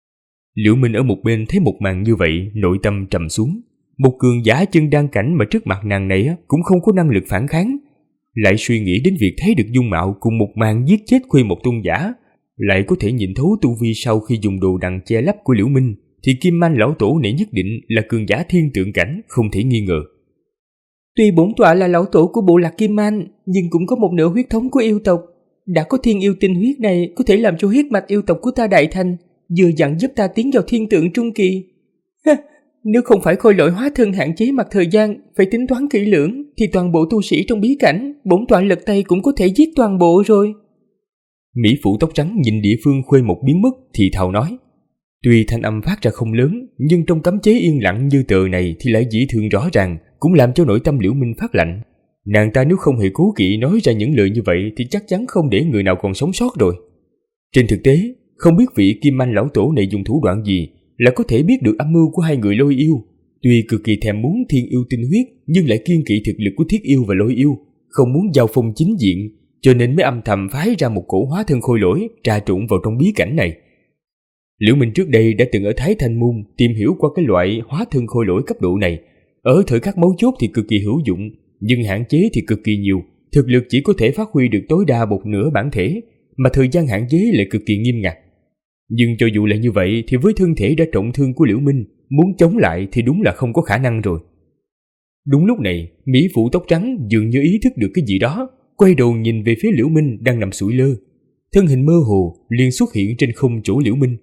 Liễu Minh ở một bên thấy một màn như vậy, nội tâm trầm xuống. Một cường giả chân đan cảnh mà trước mặt nàng này cũng không có năng lực phản kháng. Lại suy nghĩ đến việc thấy được dung mạo cùng một màn giết chết Khuê Một tôn giả, lại có thể nhìn thấu tu vi sau khi dùng đồ đằng che lấp của Liễu Minh, thì Kim Man lão tổ này nhất định là cường giả thiên tượng cảnh, không thể nghi ngờ. Tuy bổn tọa là lão tổ của bộ lạc Kim Man, nhưng cũng có một nửa huyết thống của yêu tộc. Đã có thiên yêu tinh huyết này có thể làm cho huyết mạch yêu tộc của ta đại thành, vừa dặn giúp ta tiến vào thiên tượng trung kỳ. Nếu không phải khôi lỗi hóa thân hạn chế mặt thời gian, phải tính toán kỹ lưỡng, thì toàn bộ tu sĩ trong bí cảnh, bổn tọa lật tay cũng có thể giết toàn bộ rồi. Mỹ phụ tóc trắng nhìn địa phương Khuê Một biến mất thì thào nói. Tuy thanh âm phát ra không lớn, nhưng trong cấm chế yên lặng như tờ này thì lại dị thường rõ ràng, cũng làm cho nội tâm Liễu Minh phát lạnh. Nàng ta nếu không hề cố kỵ nói ra những lời như vậy thì chắc chắn không để người nào còn sống sót rồi. Trên thực tế, không biết vị Kim Man lão tổ này dùng thủ đoạn gì là có thể biết được âm mưu của hai người Lôi Yêu. Tuy cực kỳ thèm muốn thiên yêu tinh huyết, nhưng lại kiêng kỵ thực lực của Thiết Yêu và Lôi Yêu, không muốn giao phong chính diện, cho nên mới âm thầm phái ra một cổ hóa thân khôi lỗi trà trộn vào trong bí cảnh này. Liễu Minh trước đây đã từng ở Thái Thanh Môn tìm hiểu qua cái loại hóa thân khôi lỗi cấp độ này. Ở thời khắc mấu chốt thì cực kỳ hữu dụng, nhưng hạn chế thì cực kỳ nhiều, thực lực chỉ có thể phát huy được tối đa một nửa bản thể, mà thời gian hạn chế lại cực kỳ nghiêm ngặt. Nhưng cho dù là như vậy thì với thân thể đã trọng thương của Liễu Minh, muốn chống lại thì đúng là không có khả năng rồi. Đúng lúc này, Mỹ phụ tóc trắng dường như ý thức được cái gì đó, quay đầu nhìn về phía Liễu Minh đang nằm sụi lơ. Thân hình mơ hồ liền xuất hiện trên không chỗ Liễu Minh.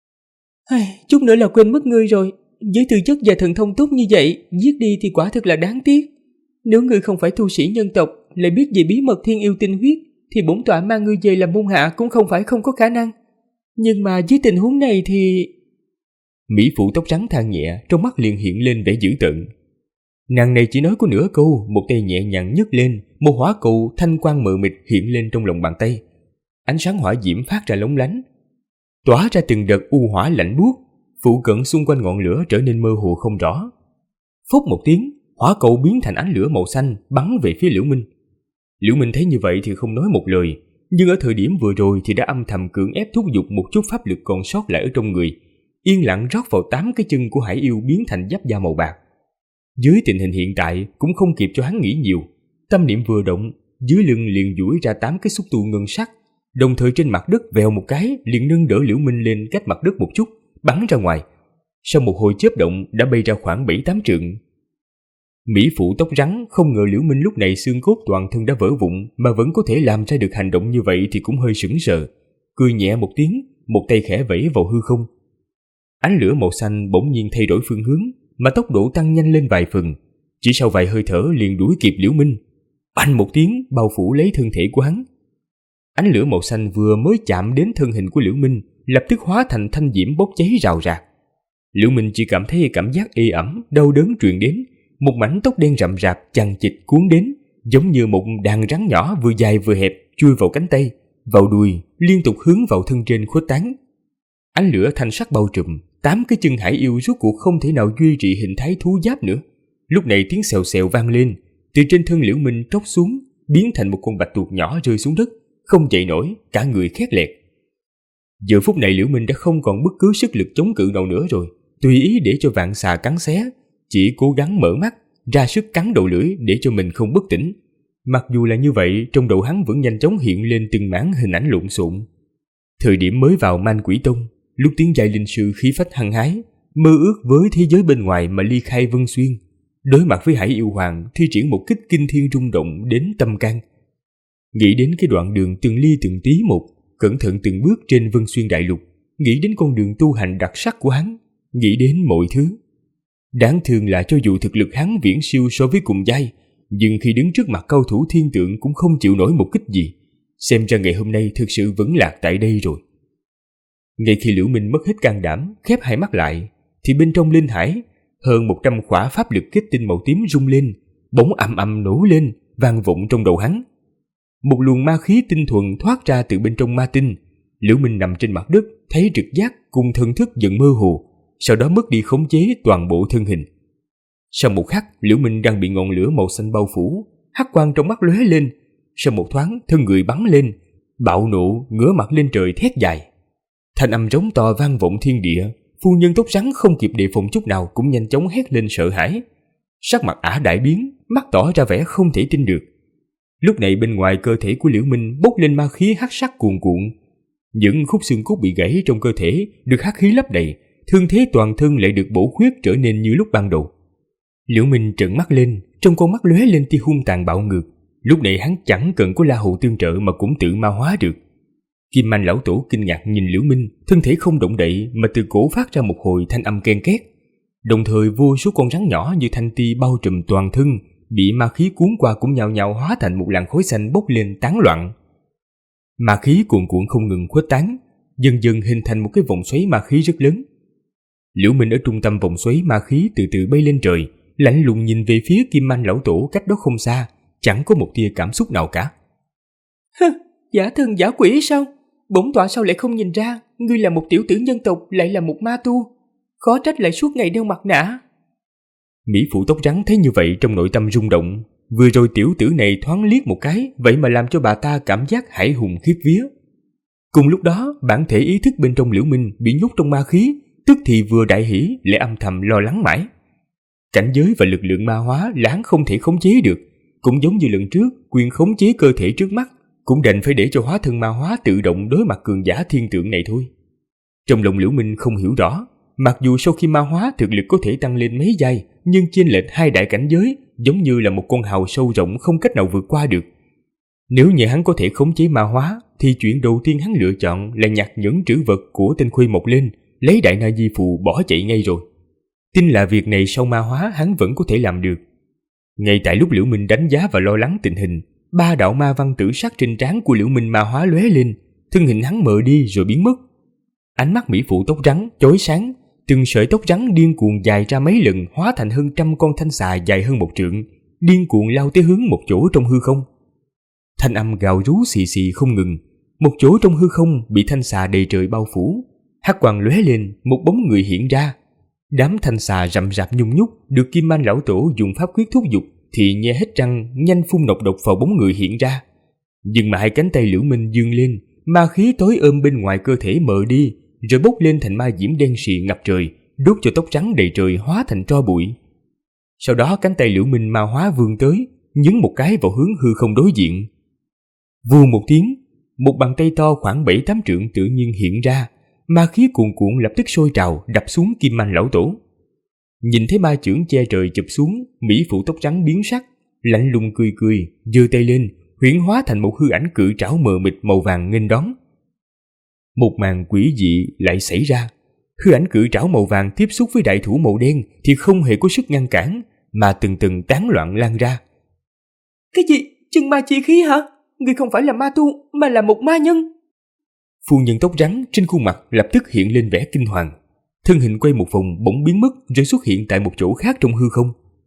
Chút nữa là quên mất ngươi rồi. Với tư chất và thần thông tốt như vậy, giết đi thì quả thực là đáng tiếc. Nếu ngươi không phải tu sĩ nhân tộc, lại biết về bí mật thiên yêu tinh huyết, thì bổn tọa mang ngươi về làm môn hạ cũng không phải không có khả năng. Nhưng mà dưới tình huống này thì... Mỹ phụ tóc trắng than nhẹ, trong mắt liền hiện lên vẻ dữ tợn. Nàng này chỉ nói có nửa câu, một tay nhẹ nhàng nhấc lên, một hỏa cầu thanh quang mờ mịt hiện lên trong lòng bàn tay. Ánh sáng hỏa diễm phát ra lóng lánh, tỏa ra từng đợt u hỏa lạnh buốt, phụ cận xung quanh ngọn lửa trở nên mơ hồ không rõ. Phốc một tiếng, hỏa cầu biến thành ánh lửa màu xanh bắn về phía Liễu Minh. Liễu Minh thấy như vậy thì không nói một lời, nhưng ở thời điểm vừa rồi thì đã âm thầm cưỡng ép thúc giục một chút pháp lực còn sót lại ở trong người, yên lặng rót vào 8 cái chân của hải yêu biến thành giáp da màu bạc. Dưới tình hình hiện tại cũng không kịp cho hắn nghĩ nhiều, tâm niệm vừa động, dưới lưng liền duỗi ra 8 cái xúc tu ngân sắc, đồng thời trên mặt đất vèo một cái liền nâng đỡ Liễu Minh lên cách mặt đất một chút, bắn ra ngoài. Sau một hồi chớp động đã bay ra khoảng 7-8 trượng. Mỹ phụ tóc trắng không ngờ Liễu Minh lúc này xương cốt toàn thân đã vỡ vụn mà vẫn có thể làm ra được hành động như vậy thì cũng hơi sững sờ, cười nhẹ một tiếng, một tay khẽ vẫy vào hư không. Ánh lửa màu xanh bỗng nhiên thay đổi phương hướng, mà tốc độ tăng nhanh lên vài phần, chỉ sau vài hơi thở liền đuổi kịp Liễu Minh. Bành một tiếng bao phủ lấy thân thể của hắn. Ánh lửa màu xanh vừa mới chạm đến thân hình của Liễu Minh, lập tức hóa thành thanh diễm bốc cháy rào rạc. Liễu Minh chỉ cảm thấy cảm giác ê ẩm, đau đớn truyền đến, một mảnh tóc đen rậm rạp chằng chịt cuốn đến, giống như một đàn rắn nhỏ vừa dài vừa hẹp chui vào cánh tay, vào đuôi, liên tục hướng vào thân trên khuếch tán. Ánh lửa thanh sắc bao trùm, 8 cái chân hải yêu rốt cuộc không thể nào duy trì hình thái thú giáp nữa. Lúc này tiếng xèo xèo vang lên, từ trên thân Liễu Minh tróc xuống, biến thành một con bạch tuộc nhỏ rơi xuống đất, không chạy nổi, cả người khét lẹt. Giờ phút này Liễu Minh đã không còn bất cứ sức lực chống cự nào nữa rồi, tùy ý để cho vạn xà cắn xé, chỉ cố gắng mở mắt, ra sức cắn đầu lưỡi để cho mình không bất tỉnh. Mặc dù là như vậy, trong đầu hắn vẫn nhanh chóng hiện lên từng mảng hình ảnh lộn xộn. Thời điểm mới vào Man Quỷ Tông, lúc tiến giai linh sư khí phách hăng hái, mơ ước với thế giới bên ngoài mà ly khai Vân Xuyên, đối mặt với Hải Yêu Hoàng thi triển một kích kinh thiên rung động đến tâm can. Nghĩ đến cái đoạn đường từng ly từng tí một, cẩn thận từng bước trên Vân Xuyên đại lục, nghĩ đến con đường tu hành đặc sắc của hắn, nghĩ đến mọi thứ. Đáng thương là cho dù thực lực hắn viễn siêu so với cùng giai, nhưng khi đứng trước mặt cao thủ thiên tượng cũng không chịu nổi một kích gì. Xem ra ngày hôm nay thực sự vẫn lạc tại đây rồi. Ngay khi Liễu Minh mất hết can đảm, khép hai mắt lại, thì bên trong linh hải, hơn 100 khỏa pháp lực kết tinh màu tím rung lên, bỗng ầm ầm nổ lên, vang vọng trong đầu hắn. Một luồng ma khí tinh thuần thoát ra từ bên trong ma tinh. Liễu Minh nằm trên mặt đất, thấy trực giác cùng thần thức dần mơ hồ, sau đó mất đi khống chế toàn bộ thân hình. Sau một khắc, Liễu Minh đang bị ngọn lửa màu xanh bao phủ, hắc quang trong mắt lóe lên. Sau một thoáng, thân người bắn lên, bạo nộ ngửa mặt lên trời thét dài. Thanh âm trống to vang vọng thiên địa, Phu nhân tóc trắng không kịp đề phòng chút nào cũng nhanh chóng hét lên sợ hãi. Sắc mặt ả đại biến, mắt tỏ ra vẻ không thể tin được. Lúc này bên ngoài cơ thể của Liễu Minh bốc lên ma khí hắc sắc cuồn cuộn. Những khúc xương cốt bị gãy trong cơ thể được hắc khí lấp đầy, thương thế toàn thân lại được bổ khuyết trở nên như lúc ban đầu. Liễu Minh trợn mắt lên, trong con mắt lóe lên tia hung tàn bạo ngược. Lúc này hắn chẳng cần có La Hầu tương trợ mà cũng tự ma hóa được. Kim Anh lão tổ kinh ngạc nhìn Liễu Minh, thân thể không động đậy mà từ cổ phát ra một hồi thanh âm ken két. Đồng thời vô số con rắn nhỏ như thanh ti bao trùm toàn thân, bị ma khí cuốn qua cũng nhào nhào hóa thành một làn khói xanh bốc lên tán loạn. Ma khí cuồn cuộn không ngừng khuếch tán, dần dần hình thành một cái vòng xoáy ma khí rất lớn. Liễu Minh ở trung tâm vòng xoáy ma khí từ từ bay lên trời, lạnh lùng nhìn về phía Kim Anh lão tổ cách đó không xa, chẳng có một tia cảm xúc nào cả. Hừ, giả thần giả quỷ sao? Bổn tọa sao lại không nhìn ra, ngươi là một tiểu tử nhân tộc lại là một ma tu, khó trách lại suốt ngày đeo mặt nạ. Mỹ phụ tóc trắng thấy như vậy trong nội tâm rung động. Vừa rồi tiểu tử này thoáng liếc một cái, vậy mà làm cho bà ta cảm giác hãi hùng khiếp vía. Cùng lúc đó, bản thể ý thức bên trong Liễu Minh bị nhốt trong ma khí, tức thì vừa đại hỉ lại âm thầm lo lắng mãi. Cảnh giới và lực lượng ma hóa là hắn không thể khống chế được, cũng giống như lần trước quyền khống chế cơ thể trước mắt, cũng đành phải để cho hóa thân ma hóa tự động đối mặt cường giả thiên tượng này thôi. Trong lòng Liễu Minh không hiểu rõ, mặc dù sau khi ma hóa thực lực có thể tăng lên mấy giai, nhưng chênh lệch hai đại cảnh giới giống như là một con hào sâu rộng không cách nào vượt qua được. Nếu như hắn có thể khống chế ma hóa, thì chuyện đầu tiên hắn lựa chọn là nhặt những trữ vật của tên Khuê Mộc lên, lấy đại na di phù bỏ chạy ngay rồi. Tin là việc này sau ma hóa hắn vẫn có thể làm được. Ngay tại lúc Liễu Minh đánh giá và lo lắng tình hình, ba đạo ma văn tử sắc trên trán của Liễu Minh ma hóa lóe lên, thân hình hắn mờ đi rồi biến mất. Ánh mắt mỹ phụ tóc trắng chói sáng, từng sợi tóc trắng điên cuồng dài ra mấy lần hóa thành hơn trăm con thanh xà dài hơn 1 trượng, điên cuồng lao tới hướng một chỗ trong hư không. Thanh âm gào rú xì xì không ngừng, một chỗ trong hư không bị thanh xà đầy trời bao phủ, hắc quang lóe lên, một bóng người hiện ra. Đám thanh xà rậm rạp nhung nhúc được Kim Anh lão tổ dùng pháp quyết thúc giục thì nhe hết răng nhanh phun nọc độc vào bóng người hiện ra. Nhưng mà hai cánh tay Liễu Minh giương lên, ma khí tối ôm bên ngoài cơ thể mờ đi, rồi bốc lên thành ma diễm đen sì ngập trời, đốt cho tóc trắng đầy trời hóa thành tro bụi. Sau đó cánh tay Liễu Minh ma hóa vươn tới, nhấn một cái vào hướng hư không đối diện. Vù một tiếng, một bàn tay to khoảng 7-8 trượng tự nhiên hiện ra, ma khí cuồn cuộn lập tức sôi trào đập xuống Kim Anh lão tổ. Nhìn thấy ma chưởng che trời chụp xuống, mỹ phụ tóc trắng biến sắc, lạnh lùng cười cười, giơ tay lên, huyễn hóa thành một hư ảnh cự trảo mờ mịt màu vàng nghênh đón. Một màn quỷ dị lại xảy ra. Hư ảnh cự trảo màu vàng tiếp xúc với đại thủ màu đen thì không hề có sức ngăn cản, mà từng từng tán loạn lan ra. Cái gì? Chân ma chi khí hả? Ngươi không phải là ma tu mà là một ma nhân. Phu nhân tóc trắng trên khuôn mặt lập tức hiện lên vẻ kinh hoàng, thân hình quay một vòng bỗng biến mất rồi xuất hiện tại một chỗ khác trong hư không.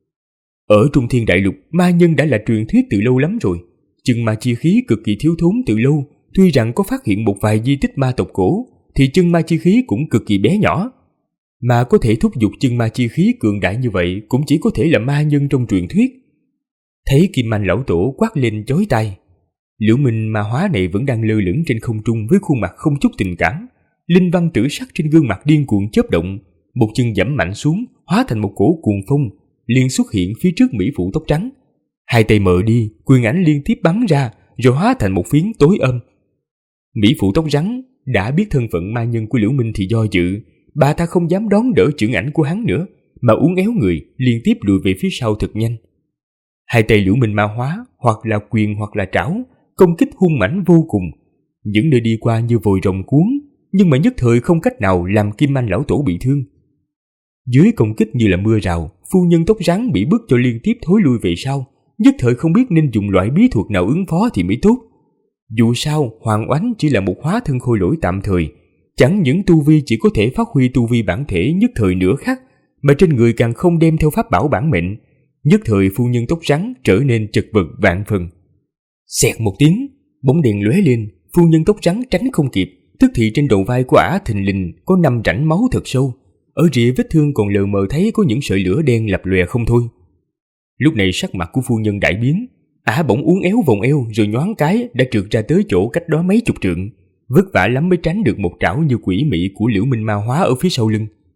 Ở Trung Thiên Đại Lục, ma nhân đã là truyền thuyết từ lâu lắm rồi. Chân ma chi khí cực kỳ thiếu thốn từ lâu, tuy rằng có phát hiện một vài di tích ma tộc cổ, thì chân ma chi khí cũng cực kỳ bé nhỏ. Mà có thể thúc giục chân ma chi khí cường đại như vậy cũng chỉ có thể là ma nhân trong truyền thuyết. Thấy Kim Anh lão tổ quát lên chói tai. Liễu Minh ma hóa này vẫn đang lơ lửng trên không trung với khuôn mặt không chút tình cảm. Linh văn tử sắc trên gương mặt điên cuồng chớp động, một chân giẫm mạnh xuống, hóa thành một cổ cuồng phong, liền xuất hiện phía trước mỹ phụ tóc trắng. Hai tay mở đi, quyền ảnh liên tiếp bắn ra, rồi hóa thành một phiến tối âm. Mỹ phụ tóc trắng đã biết thân phận ma nhân của Liễu Minh thì do dự, bà ta không dám đón đỡ chưởng ảnh của hắn nữa, mà uốn éo người liên tiếp lùi về phía sau thật nhanh. Hai tay Liễu Minh ma hóa, hoặc là quyền hoặc là trảo, công kích hung mãnh vô cùng, những nơi đi qua như vòi rồng cuốn, nhưng mà nhất thời không cách nào làm Kim Anh lão tổ bị thương. Dưới công kích như là mưa rào, phu nhân tóc trắng bị bức cho liên tiếp thối lui về sau, nhất thời không biết nên dùng loại bí thuật nào ứng phó thì mới tốt. Dù sao, Hoàng Oánh chỉ là một hóa thân khôi lỗi tạm thời, chẳng những tu vi chỉ có thể phát huy tu vi bản thể nhất thời nửa khắc, mà trên người càng không đem theo pháp bảo bản mệnh. Nhất thời phu nhân tóc trắng trở nên chật vật vạn phần. Xẹt một tiếng, bóng đèn lóe lên, phu nhân tóc trắng tránh không kịp, tức thì trên đầu vai của ả thình lình có 5 rãnh máu thật sâu, ở rìa vết thương còn lờ mờ thấy có những sợi lửa đen lập lòe không thôi. Lúc này sắc mặt của phu nhân đại biến, ả bỗng uốn éo vòng eo rồi nhoáng cái đã trượt ra tới chỗ cách đó mấy chục trượng, vất vả lắm mới tránh được một trảo như quỷ mị của Liễu Minh ma hóa ở phía sau lưng.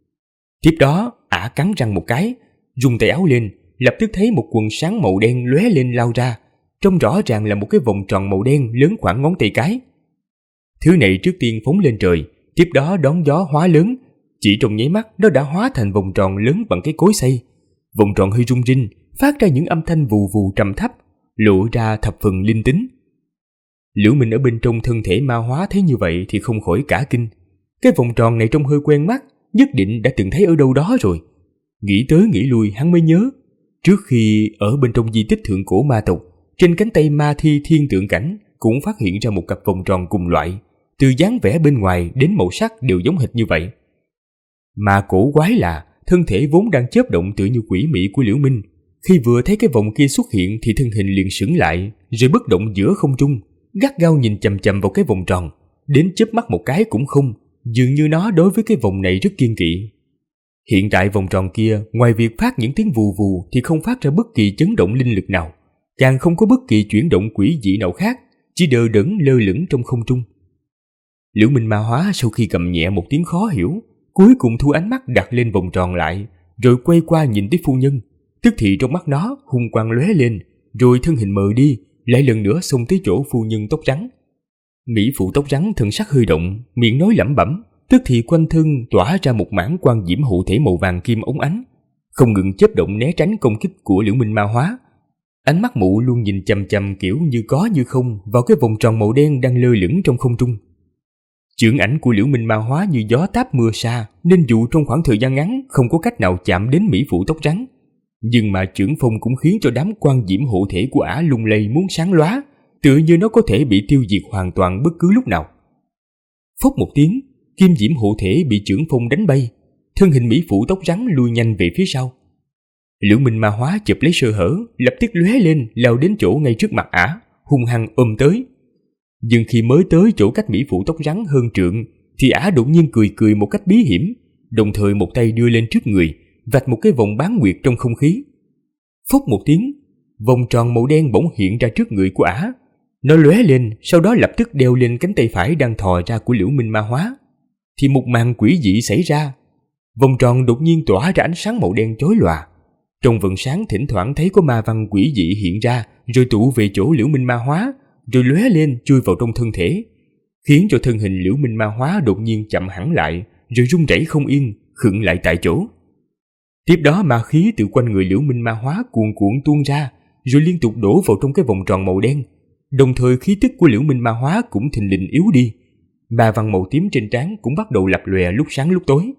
Tiếp đó, ả cắn răng một cái, rung tay áo lên, lập tức thấy một quần sáng màu đen lóe lên lao ra, trông rõ ràng là một cái vòng tròn màu đen lớn khoảng ngón tay cái. Thứ này trước tiên phóng lên trời, tiếp đó đón gió hóa lớn, chỉ trong nháy mắt nó đã hóa thành vòng tròn lớn bằng cái cối xay. Vòng tròn hơi rung rinh, phát ra những âm thanh vù vù trầm thấp, lộ ra thập phần linh tính. Liễu Minh ở bên trong thân thể ma hóa thấy như vậy thì không khỏi cả kinh. Cái vòng tròn này trông hơi quen mắt, nhất định đã từng thấy ở đâu đó rồi. Nghĩ tới nghĩ lui hắn mới nhớ, trước khi ở bên trong di tích thượng cổ ma tộc, trên cánh tay ma thi thiên tượng cảnh cũng phát hiện ra một cặp vòng tròn cùng loại, từ dáng vẻ bên ngoài đến màu sắc đều giống hệt như vậy. Mà cổ quái là thân thể vốn đang chớp động tựa như quỷ mị của Liễu Minh, khi vừa thấy cái vòng kia xuất hiện thì thân hình liền sững lại, rồi bất động giữa không trung, gắt gao nhìn chằm chằm vào cái vòng tròn, đến chớp mắt một cái cũng không, dường như nó đối với cái vòng này rất kiêng kỵ. Hiện tại vòng tròn kia ngoài việc phát những tiếng vù vù thì không phát ra bất kỳ chấn động linh lực nào, càng không có bất kỳ chuyển động quỷ dị nào khác, chỉ đờ đẫn lơ lửng trong không trung. Liễu Minh ma hóa sau khi cầm nhẹ một tiếng khó hiểu, cuối cùng thu ánh mắt đặt lên vòng tròn lại, rồi quay qua nhìn tới phu nhân. Tức thì trong mắt nó hung quang lóe lên, rồi thân hình mờ đi, lại lần nữa xông tới chỗ phu nhân tóc trắng. Mỹ phụ tóc trắng thần sắc hơi động, miệng nói lẩm bẩm, tức thì quanh thân tỏa ra một mảng quang diễm hộ thể màu vàng kim óng ánh, không ngừng chớp động né tránh công kích của Liễu Minh ma hóa. Ánh mắt mụ luôn nhìn chằm chằm kiểu như có như không vào cái vòng tròn màu đen đang lơ lửng trong không trung. Chưởng ảnh của Liễu Minh ma hóa như gió táp mưa sa, nên dù trong khoảng thời gian ngắn không có cách nào chạm đến mỹ phụ tóc trắng, nhưng mà chưởng phong cũng khiến cho đám quang diễm hộ thể của ả lung lay muốn sáng lóa, tựa như nó có thể bị tiêu diệt hoàn toàn bất cứ lúc nào. Phốc một tiếng, kim diễm hộ thể bị chưởng phong đánh bay, thân hình mỹ phụ tóc trắng lùi nhanh về phía sau. Liễu Minh ma hóa chụp lấy sơ hở, lập tức lóe lên lao đến chỗ ngay trước mặt ả, hung hăng ôm tới. Nhưng khi mới tới chỗ cách mỹ phụ tóc trắng hơn trượng thì ả đột nhiên cười cười một cách bí hiểm, đồng thời một tay đưa lên trước người, vạch một cái vòng bán nguyệt trong không khí. Phốc một tiếng, vòng tròn màu đen bỗng hiện ra trước người của ả. Nó lóe lên, sau đó lập tức đeo lên cánh tay phải đang thò ra của Liễu Minh ma hóa. Thì một màn quỷ dị xảy ra. Vòng tròn đột nhiên tỏa ra ánh sáng màu đen chói lòa. Trong vầng sáng thỉnh thoảng thấy có ma văn quỷ dị hiện ra, rồi tụ về chỗ Liễu Minh ma hóa, rồi lóe lên chui vào trong thân thể, khiến cho thân hình Liễu Minh ma hóa đột nhiên chậm hẳn lại, rồi run rẩy không yên, khựng lại tại chỗ. Tiếp đó ma khí từ quanh người Liễu Minh ma hóa cuồn cuộn tuôn ra, rồi liên tục đổ vào trong cái vòng tròn màu đen. Đồng thời khí tức của Liễu Minh ma hóa cũng thình lình yếu đi, ma văn màu tím trên trán cũng bắt đầu lập lòe lúc sáng lúc tối.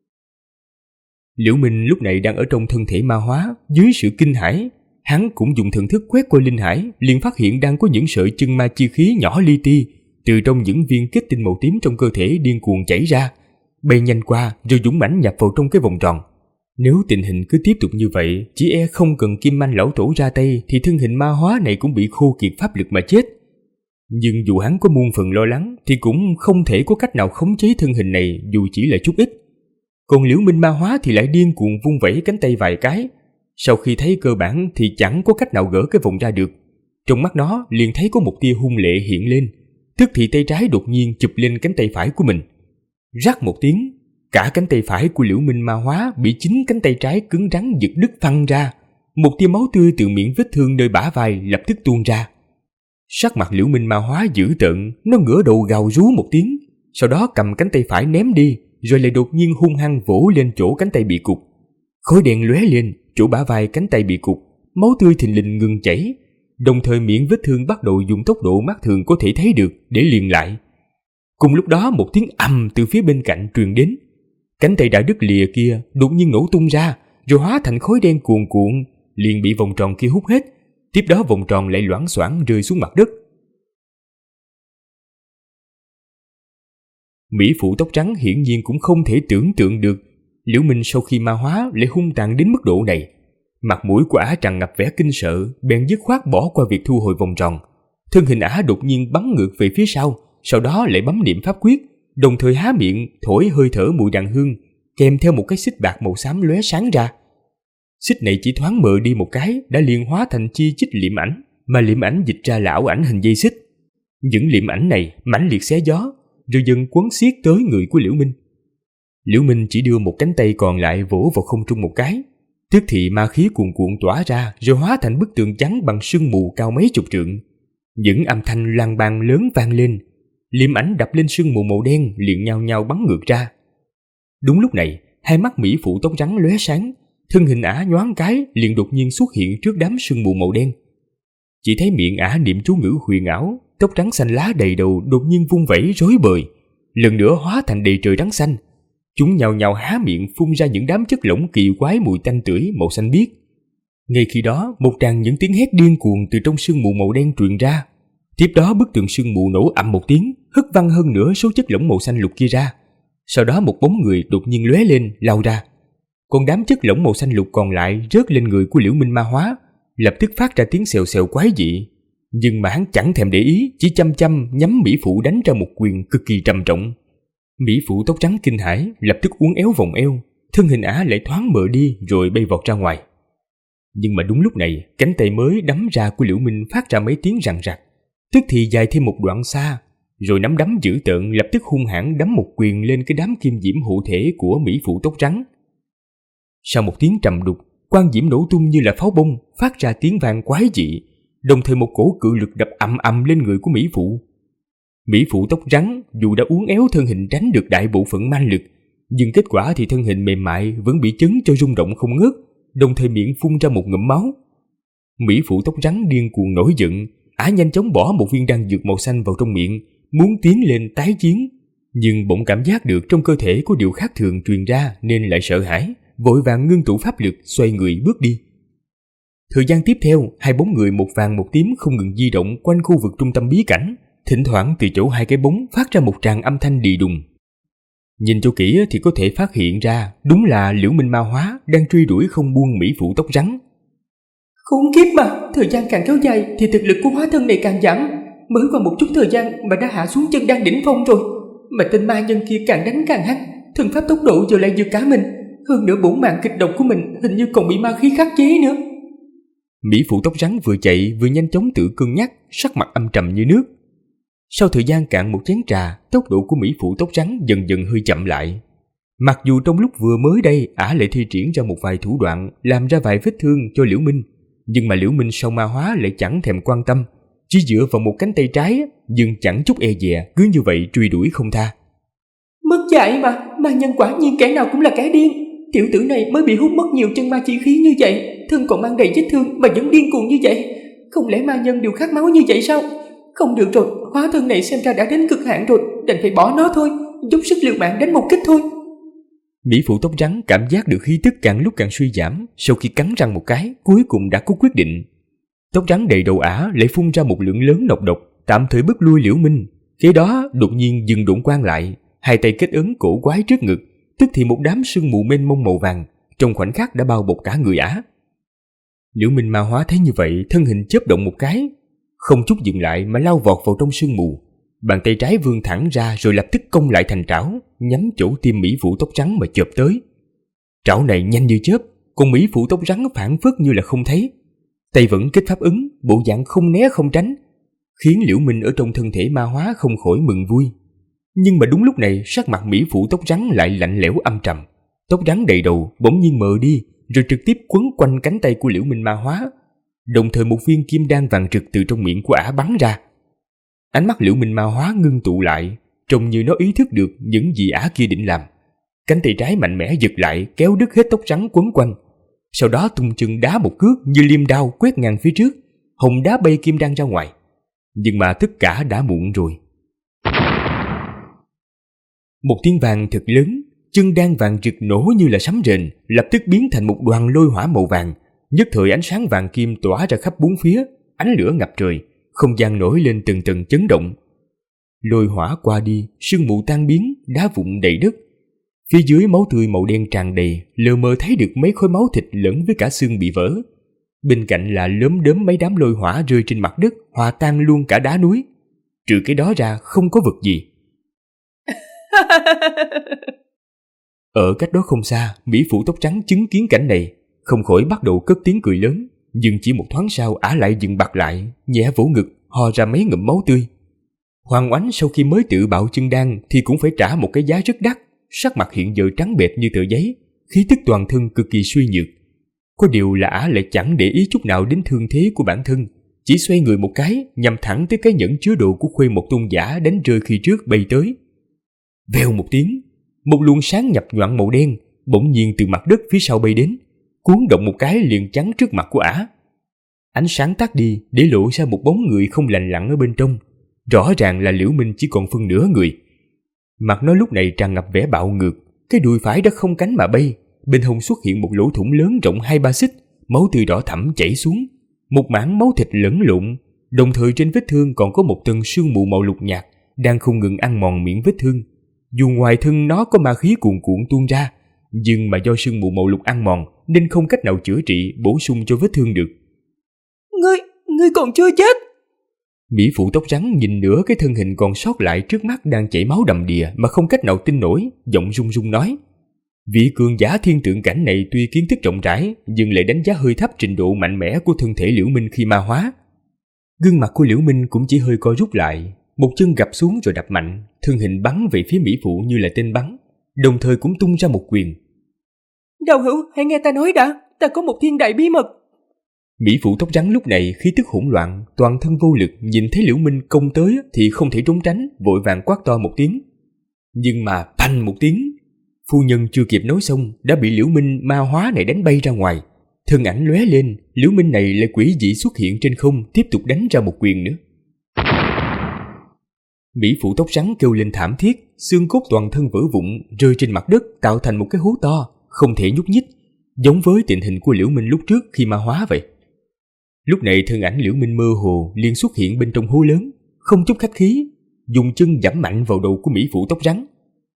Liễu Minh lúc này đang ở trong thân thể ma hóa, dưới sự kinh hãi, hắn cũng dùng thần thức quét qua linh hải, liền phát hiện đang có những sợi chân ma chi khí nhỏ li ti từ trong những viên kết tinh màu tím trong cơ thể điên cuồng chảy ra, bay nhanh qua rồi dũng mãnh nhập vào trong cái vòng tròn. Nếu tình hình cứ tiếp tục như vậy, chỉ e không cần Kim Manh lão tổ ra tay thì thân hình ma hóa này cũng bị khô kiệt pháp lực mà chết. Nhưng dù hắn có muôn phần lo lắng thì cũng không thể có cách nào khống chế thân hình này dù chỉ là chút ít. Còn Liễu Minh ma hóa thì lại điên cuồng vung vẩy cánh tay vài cái. Sau khi thấy cơ bản thì chẳng có cách nào gỡ cái vòng ra được. Trong mắt nó liền thấy có một tia hung lệ hiện lên, tức thì tay trái đột nhiên chụp lên cánh tay phải của mình. Rắc một tiếng, cả cánh tay phải của Liễu Minh ma hóa bị chính cánh tay trái cứng rắn giật đứt phăng ra. Một tia máu tươi từ miệng vết thương nơi bả vai lập tức tuôn ra. Sắc mặt Liễu Minh ma hóa dữ tợn, nó ngửa đầu gào rú một tiếng, sau đó cầm cánh tay phải ném đi, rồi lại đột nhiên hung hăng vỗ lên chỗ cánh tay bị cụt. Khói đen lóe lên, chỗ bả vai cánh tay bị cụt, máu tươi thình lình ngừng chảy, đồng thời miệng vết thương bắt đầu dùng tốc độ mắt thường có thể thấy được để liền lại. Cùng lúc đó một tiếng ầm từ phía bên cạnh truyền đến. Cánh tay đã đứt lìa kia đột nhiên nổ tung ra, rồi hóa thành khói đen cuồn cuộn, liền bị vòng tròn kia hút hết. Tiếp đó vòng tròn lại loảng xoảng rơi xuống mặt đất. Mỹ phụ tóc trắng hiển nhiên cũng không thể tưởng tượng được Liễu Minh sau khi ma hóa lại hung tàn đến mức độ này. Mặt mũi của ả tràn ngập vẻ kinh sợ, bèn dứt khoát bỏ qua việc thu hồi vòng tròn. Thân hình ả đột nhiên bắn ngược về phía sau đó lại bấm niệm pháp quyết, đồng thời há miệng thổi hơi thở mùi đàn hương, kèm theo một cái xích bạc màu xám lóe sáng ra. Xích này chỉ thoáng mờ đi một cái đã liền hóa thành chi chít liệm ảnh, mà liệm ảnh dịch ra là ảo ảnh hình dây xích. Những liệm ảnh này mãnh liệt xé gió, rồi dần quấn xiết tới người của Liễu Minh. Liễu Minh chỉ đưa một cánh tay còn lại vỗ vào không trung một cái, tức thì ma khí cuồn cuộn tỏa ra rồi hóa thành bức tường trắng bằng sương mù cao mấy chục trượng. Những âm thanh lang bang lớn vang lên, liêm ảnh đập lên sương mù màu đen liền nhao nhao bắn ngược ra. Đúng lúc này, hai mắt mỹ phụ tóc trắng lóe sáng, thân hình ả nhoáng cái liền đột nhiên xuất hiện trước đám sương mù màu đen. Chỉ thấy miệng ả niệm chú ngữ huyền ảo, tóc trắng xanh lá đầy đầu đột nhiên vung vẩy rối bời, lần nữa hóa thành đầy trời trắng xanh. Chúng nhào nhào há miệng phun ra những đám chất lỏng kỳ quái mùi tanh tưởi màu xanh biếc. Ngay khi đó, một tràng những tiếng hét điên cuồng từ trong sương mù màu đen truyền ra. Tiếp đó bức tường sương mù nổ ầm một tiếng, hất văng hơn nửa số chất lỏng màu xanh lục kia ra. Sau đó một bóng người đột nhiên lóe lên lao ra. Còn đám chất lỏng màu xanh lục còn lại rớt lên người của Liễu Minh ma hóa, lập tức phát ra tiếng xèo xèo quái dị. Nhưng mà hắn chẳng thèm để ý, chỉ chăm chăm nhắm mỹ phụ đánh ra một quyền cực kỳ trầm trọng. Mỹ phụ tóc trắng kinh hãi lập tức uốn éo vòng eo, thân hình ả lại thoáng mờ đi rồi bay vọt ra ngoài. Nhưng mà đúng lúc này, cánh tay mới đấm ra của Liễu Minh phát ra mấy tiếng rằn rặc, tức thì dài thêm một đoạn xa, rồi nắm đấm dữ tợn lập tức hung hãn đấm một quyền lên cái đám kim diễm hộ thể của mỹ phụ tóc trắng. Sau một tiếng trầm đục, quang diễm nổ tung như là pháo bông, phát ra tiếng vang quái dị, đồng thời một cổ cự lực đập ầm ầm lên người của mỹ phụ. Mỹ phụ tóc trắng dù đã uốn éo thân hình tránh được đại bộ phận man lực, nhưng kết quả thì thân hình mềm mại vẫn bị chấn cho rung động không ngớt, đồng thời miệng phun ra một ngụm máu. Mỹ phụ tóc trắng điên cuồng nổi giận, ả nhanh chóng bỏ một viên đan dược màu xanh vào trong miệng, muốn tiến lên tái chiến, nhưng bỗng cảm giác được trong cơ thể có điều khác thường truyền ra nên lại sợ hãi, vội vàng ngưng tụ pháp lực xoay người bước đi. Thời gian tiếp theo, hai bóng người một vàng một tím không ngừng di động quanh khu vực trung tâm bí cảnh, thỉnh thoảng từ chỗ hai cái bóng phát ra một tràng âm thanh đì đùng. Nhìn cho kỹ thì có thể phát hiện ra đúng là Liễu Minh ma hóa đang truy đuổi không buông mỹ phụ tóc trắng. Khốn kiếp mà, thời gian càng kéo dài thì thực lực của hóa thân này càng giảm. Mới qua một chút thời gian mà đã hạ xuống chân đang đỉnh phong rồi. Mà tên ma nhân kia càng đánh càng hăng, thần pháp tốc độ giờ lại vượt cả mình. Hơn nữa bổn mạng kịch độc của mình hình như còn bị ma khí khắc chế nữa. Mỹ phụ tóc trắng vừa chạy vừa nhanh chóng tự cân nhắc, sắc mặt âm trầm như nước. Sau thời gian cạn một chén trà, tốc độ của mỹ phụ tóc trắng dần dần hơi chậm lại. Mặc dù trong lúc vừa mới đây ả lại thi triển ra một vài thủ đoạn làm ra vài vết thương cho Liễu Minh, nhưng mà Liễu Minh sau ma hóa lại chẳng thèm quan tâm, chỉ dựa vào một cánh tay trái nhưng chẳng chút e dè, cứ như vậy truy đuổi không tha. Mất dạy mà, ma nhân quả nhiên kẻ nào cũng là kẻ điên. Tiểu tử này mới bị hút mất nhiều chân ma chi khí như vậy, thân còn mang đầy vết thương mà vẫn điên cuồng như vậy. Không lẽ ma nhân đều khát máu như vậy sao? Không được rồi, hóa thân này xem ra đã đến cực hạn rồi, đành phải bỏ nó thôi, dốc sức liều mạng đánh một kích thôi. Mỹ phụ tóc trắng cảm giác được khí tức càng lúc càng suy giảm, sau khi cắn răng một cái, cuối cùng đã có quyết định. Tóc trắng đầy đầu ả lại phun ra một lượng lớn nọc độc, tạm thời bức lui Liễu Minh. Kế đó đột nhiên dừng độn quang lại, hai tay kết ấn cổ quái trước ngực, tức thì một đám sương mù mênh mông màu vàng trong khoảnh khắc đã bao bọc cả người ả. Liễu Minh ma hóa thấy như vậy, thân hình chớp động một cái, không chút dừng lại mà lao vọt vào trong sương mù. Bàn tay trái vươn thẳng ra rồi lập tức cong lại thành trảo, nhắm chỗ tim mỹ phụ tóc trắng mà chộp tới. Trảo này nhanh như chớp, còn mỹ phụ tóc trắng phản phất như là không thấy. Tay vẫn kết pháp ứng, bộ dạng không né không tránh, khiến Liễu Minh ở trong thân thể ma hóa không khỏi mừng vui. Nhưng mà đúng lúc này, sắc mặt mỹ phụ tóc trắng lại lạnh lẽo âm trầm. Tóc trắng đầy đầu bỗng nhiên mờ đi, rồi trực tiếp quấn quanh cánh tay của Liễu Minh ma hóa. Đồng thời một viên kim đan vàng rực từ trong miệng của ả bắn ra. Ánh mắt Liễu Minh ma hóa ngưng tụ lại, trông như nó ý thức được những gì ả kia định làm. Cánh tay trái mạnh mẽ giật lại, kéo đứt hết tóc trắng quấn quanh. Sau đó tung chân đá một cước như liêm đao quét ngang phía trước, hồng đá bay kim đan ra ngoài. Nhưng mà tất cả đã muộn rồi. Một tiếng vàng thật lớn, chân đan vàng rực nổ như là sấm rền, lập tức biến thành một đoàn lôi hỏa màu vàng. Nhất thời ánh sáng vàng kim tỏa ra khắp bốn phía, ánh lửa ngập trời, không gian nổi lên từng tầng chấn động. Lôi hỏa qua đi, sương mù tan biến, đá vụn đầy đất. Phía dưới máu tươi màu đen tràn đầy, lờ mờ thấy được mấy khối máu thịt lẫn với cả xương bị vỡ. Bên cạnh là lốm đốm mấy đám lôi hỏa rơi trên mặt đất, hòa tan luôn cả đá núi. Trừ cái đó ra không có vật gì. Ở cách đó không xa, mỹ phụ tóc trắng chứng kiến cảnh này, không khỏi bắt đầu cất tiếng cười lớn, nhưng chỉ một thoáng sau ả lại dừng bặt lại, nhẹ vỗ ngực, ho ra mấy ngụm máu tươi. Hoàng Oánh sau khi mới tự bạo chân đan thì cũng phải trả một cái giá rất đắt, sắc mặt hiện giờ trắng bệch như tờ giấy, khí tức toàn thân cực kỳ suy nhược. Có điều là ả lại chẳng để ý chút nào đến thương thế của bản thân, chỉ xoay người một cái nhằm thẳng tới cái nhẫn chứa đồ của Khuê Một Tôn giả đánh rơi khi trước bay tới. Vèo một tiếng, một luồng sáng nhập nhoạng màu đen bỗng nhiên từ mặt đất phía sau bay đến, cuốn động một cái liền chắn trước mặt của ả. Ánh sáng tắt đi để lộ ra một bóng người không lành lặn ở bên trong, rõ ràng là Liễu Minh chỉ còn phân nửa người. Mặt nó lúc này tràn ngập vẻ bạo ngược, cái đùi phải đã không cánh mà bay, bên hông xuất hiện một lỗ thủng lớn rộng 2-3 xích, máu tươi đỏ thẫm chảy xuống, một mảng máu thịt lẫn lộn, đồng thời trên vết thương còn có một tầng sương mù màu lục nhạt đang không ngừng ăn mòn miệng vết thương. Dù ngoài thân nó có ma khí cuồn cuộn tuôn ra, nhưng mà do sương mù màu lục ăn mòn nên không cách nào chữa trị bổ sung cho vết thương được. Ngươi còn chưa chết. Mỹ phụ tóc trắng nhìn nửa cái thân hình còn sót lại trước mắt đang chảy máu đầm đìa mà không cách nào tin nổi, giọng run run nói. Vị cường giả thiên tượng cảnh này tuy kiến thức rộng rãi nhưng lại đánh giá hơi thấp trình độ mạnh mẽ của thân thể Liễu Minh khi ma hóa. Gương mặt của Liễu Minh cũng chỉ hơi co rút lại, một chân gập xuống rồi đập mạnh, thân hình bắn về phía Mỹ phụ như là tên bắn, đồng thời cũng tung ra một quyền. Đạo hữu, hãy nghe ta nói đã, ta có một thiên đại bí mật. Mỹ phụ tóc trắng lúc này khí tức hỗn loạn, toàn thân vô lực, nhìn thấy Liễu Minh công tới thì không thể trốn tránh, vội vàng quát to một tiếng. Nhưng mà phanh một tiếng, phu nhân chưa kịp nói xong đã bị Liễu Minh ma hóa này đánh bay ra ngoài. Thân ảnh lóe lên, Liễu Minh này lại quỷ dị xuất hiện trên không, tiếp tục đánh ra một quyền nữa. Mỹ phụ tóc trắng kêu lên thảm thiết, xương cốt toàn thân vỡ vụn rơi trên mặt đất tạo thành một cái hố to, không thể nhúc nhích, giống với tình hình của Liễu Minh lúc trước khi ma hóa vậy. Lúc này thân ảnh Liễu Minh mơ hồ liền xuất hiện bên trong hố lớn, không chút khách khí, dùng chân giẫm mạnh vào đầu của Mỹ phụ tóc trắng.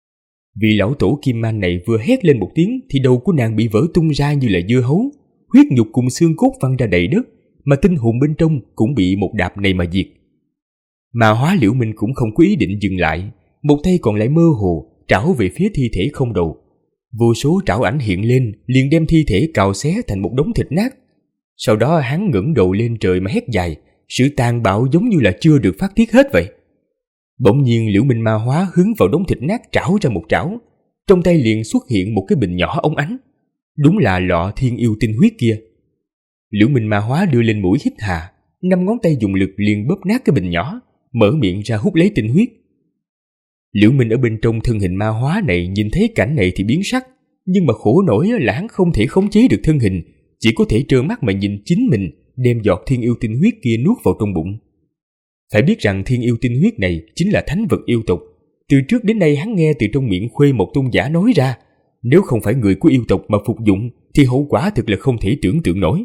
Vị lão tổ Kim Man này vừa hét lên một tiếng thì đầu của nàng bị vỡ tung ra như là dưa hấu, huyết nhục cùng xương cốt văng ra đầy đất, mà tinh hồn bên trong cũng bị một đạp này mà diệt. Ma hóa Liễu Minh cũng không có ý định dừng lại, một tay còn lại mơ hồ trảo về phía thi thể không đầu. Vô số trảo ảnh hiện lên liền đem thi thể cào xé thành một đống thịt nát. Sau đó hắn ngẩng đầu lên trời mà hét dài, sự tàn bạo giống như là chưa được phát tiết hết vậy. Bỗng nhiên Liễu Minh ma hóa hướng vào đống thịt nát trảo ra một trảo, trong tay liền xuất hiện một cái bình nhỏ óng ánh, đúng là lọ thiên yêu tinh huyết kia. Liễu Minh ma hóa đưa lên mũi hít hà, 5 ngón tay dùng lực liền bóp nát cái bình nhỏ, mở miệng ra hút lấy tinh huyết. Liễu Minh ở bên trong thân hình ma hóa này nhìn thấy cảnh này thì biến sắc, nhưng mà khổ nổi là hắn không thể khống chế được thân hình, chỉ có thể trơ mắt mà nhìn chính mình đem giọt thiên yêu tinh huyết kia nuốt vào trong bụng. Phải biết rằng thiên yêu tinh huyết này chính là thánh vật yêu tộc, từ trước đến nay hắn nghe từ trong miệng Khuê Một Tôn giả nói ra, nếu không phải người của yêu tộc mà phục dụng thì hậu quả thực là không thể tưởng tượng nổi.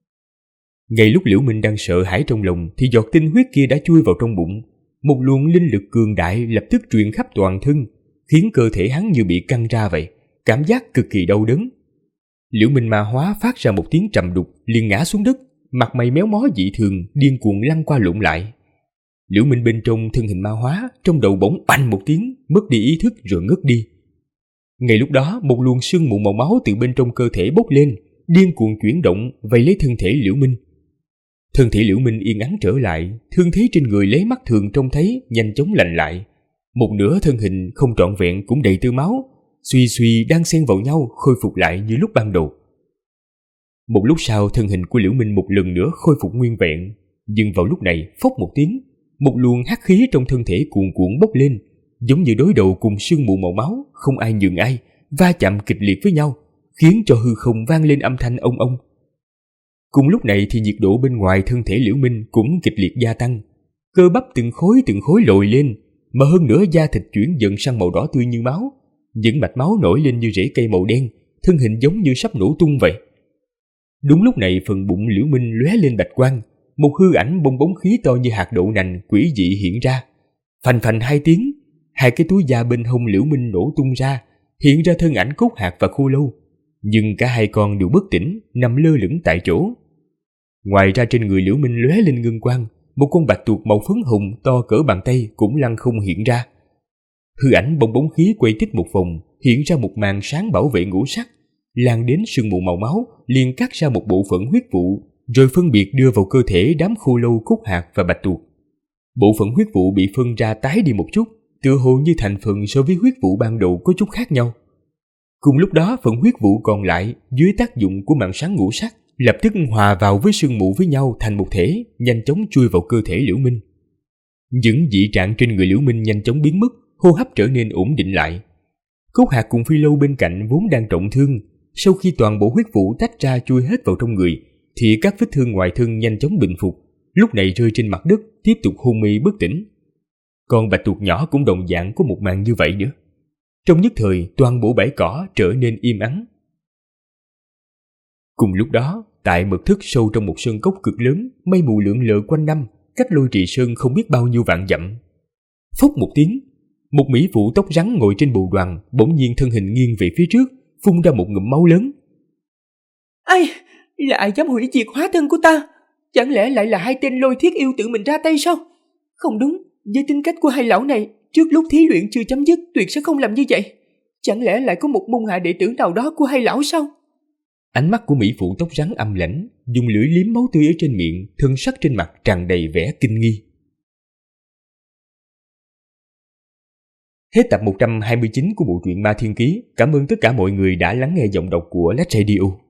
Ngay lúc Liễu Minh đang sợ hãi trong lòng thì giọt tinh huyết kia đã chui vào trong bụng, một luồng linh lực cường đại lập tức truyền khắp toàn thân, khiến cơ thể hắn như bị căng ra vậy, cảm giác cực kỳ đau đớn. Liễu Minh ma hóa phát ra một tiếng trầm đục liền ngã xuống đất, mặt mày méo mó dị thường, điên cuồng lăn qua lộn lại. Liễu Minh bên trong thân hình ma hóa, trong đầu bỗng oanh một tiếng, mất đi ý thức rồi ngất đi. Ngay lúc đó, một luồng sương mù màu máu từ bên trong cơ thể bốc lên, điên cuồng chuyển động vây lấy thân thể Liễu Minh. Thân thể Liễu Minh yên ắng trở lại, thương thế trên người lấy mắt thường trông thấy nhanh chóng lành lại. Một nửa thân hình không trọn vẹn cũng đầy tơ máu, suy suy đang xen vào nhau khôi phục lại như lúc ban đầu. Một lúc sau thân hình của Liễu Minh một lần nữa khôi phục nguyên vẹn, nhưng vào lúc này phốc một tiếng, một luồng hắc khí trong thân thể cuồn cuộn bốc lên, giống như đối đầu cùng sương mù màu máu, không ai nhường ai, va chạm kịch liệt với nhau, khiến cho hư không vang lên âm thanh ông ông. Cùng lúc này thì nhiệt độ bên ngoài thân thể Liễu Minh cũng kịch liệt gia tăng, cơ bắp từng khối lồi lên, mà hơn nữa da thịt chuyển dần sang màu đỏ tươi như máu, những mạch máu nổi lên như rễ cây màu đen, thân hình giống như sắp nổ tung vậy. Đúng lúc này phần bụng Liễu Minh lóe lên bạch quang, một hư ảnh bong bóng khí to như hạt đậu nành quỷ dị hiện ra. Phành phành 2 tiếng, 2 cái túi da bên hông Liễu Minh nổ tung ra, hiện ra thân ảnh Cốt Hạc và Khô Lâu, nhưng cả hai con đều bất tỉnh, nằm lơ lửng tại chỗ. Ngoài ra trên người Liễu Minh lóe lên ngân quang, một con bạch tuộc màu phấn hồng to cỡ bàn tay cũng lăng không hiện ra. Hư ảnh bong bóng khí quay tít một vòng, hiện ra một màn sáng bảo vệ ngũ sắc, lan đến sương mù màu máu, liền cắt ra một bộ phận huyết vụ, rồi phân biệt đưa vào cơ thể đám Khô Lâu, Cốt Hạc và bạch tuộc. Bộ phận huyết vụ bị phân ra tái đi một chút, tựa hồ như thành phần so với huyết vụ ban đầu có chút khác nhau. Cùng lúc đó, phần huyết vụ còn lại dưới tác dụng của màn sáng ngũ sắc lập tức hòa vào với sương mù với nhau thành một thể, nhanh chóng chui vào cơ thể Liễu Minh. Những dị trạng trên người Liễu Minh nhanh chóng biến mất, hô hấp trở nên ổn định lại. Cốt Hạc cùng Phi Lâu bên cạnh vốn đang trọng thương, sau khi toàn bộ huyết vụ tách ra chui hết vào trong người, thì các vết thương ngoài thân nhanh chóng bình phục, lúc này rơi trên mặt đất tiếp tục hôn mê bất tỉnh. Còn Bạch Tuộc nhỏ cũng đồng dạng có một màn như vậy nữa. Trong nhất thời, toàn bộ bãi cỏ trở nên im ắng. Cùng lúc đó, tại mật thất sâu trong một sơn cốc cực lớn, mây mù lượn lờ quanh năm, cách Lôi Trì Sơn không biết bao nhiêu vạn dặm. Phốc một tiếng, một mỹ phụ tóc rắn ngồi trên bồ đoàn bỗng nhiên thân hình nghiêng về phía trước, phun ra một ngụm máu lớn. Ai? Là ai dám hủy diệt hóa thân của ta? Chẳng lẽ lại là hai tên Lôi Thiết Yêu tự mình ra tay sao? Không đúng, với tính cách của hai lão này, trước lúc thí luyện chưa chấm dứt tuyệt sẽ không làm như vậy. Chẳng lẽ lại có một môn hạ đệ tử nào đó của hai lão sao? Ánh mắt của mỹ phụ tóc rắn âm lãnh, dùng lưỡi liếm máu tươi ở trên miệng, thân sắc trên mặt tràn đầy vẻ kinh nghi. Hết tập 129 của bộ truyện Ma Thiên Ký. Cảm ơn tất cả mọi người đã lắng nghe giọng đọc của Lách Radio.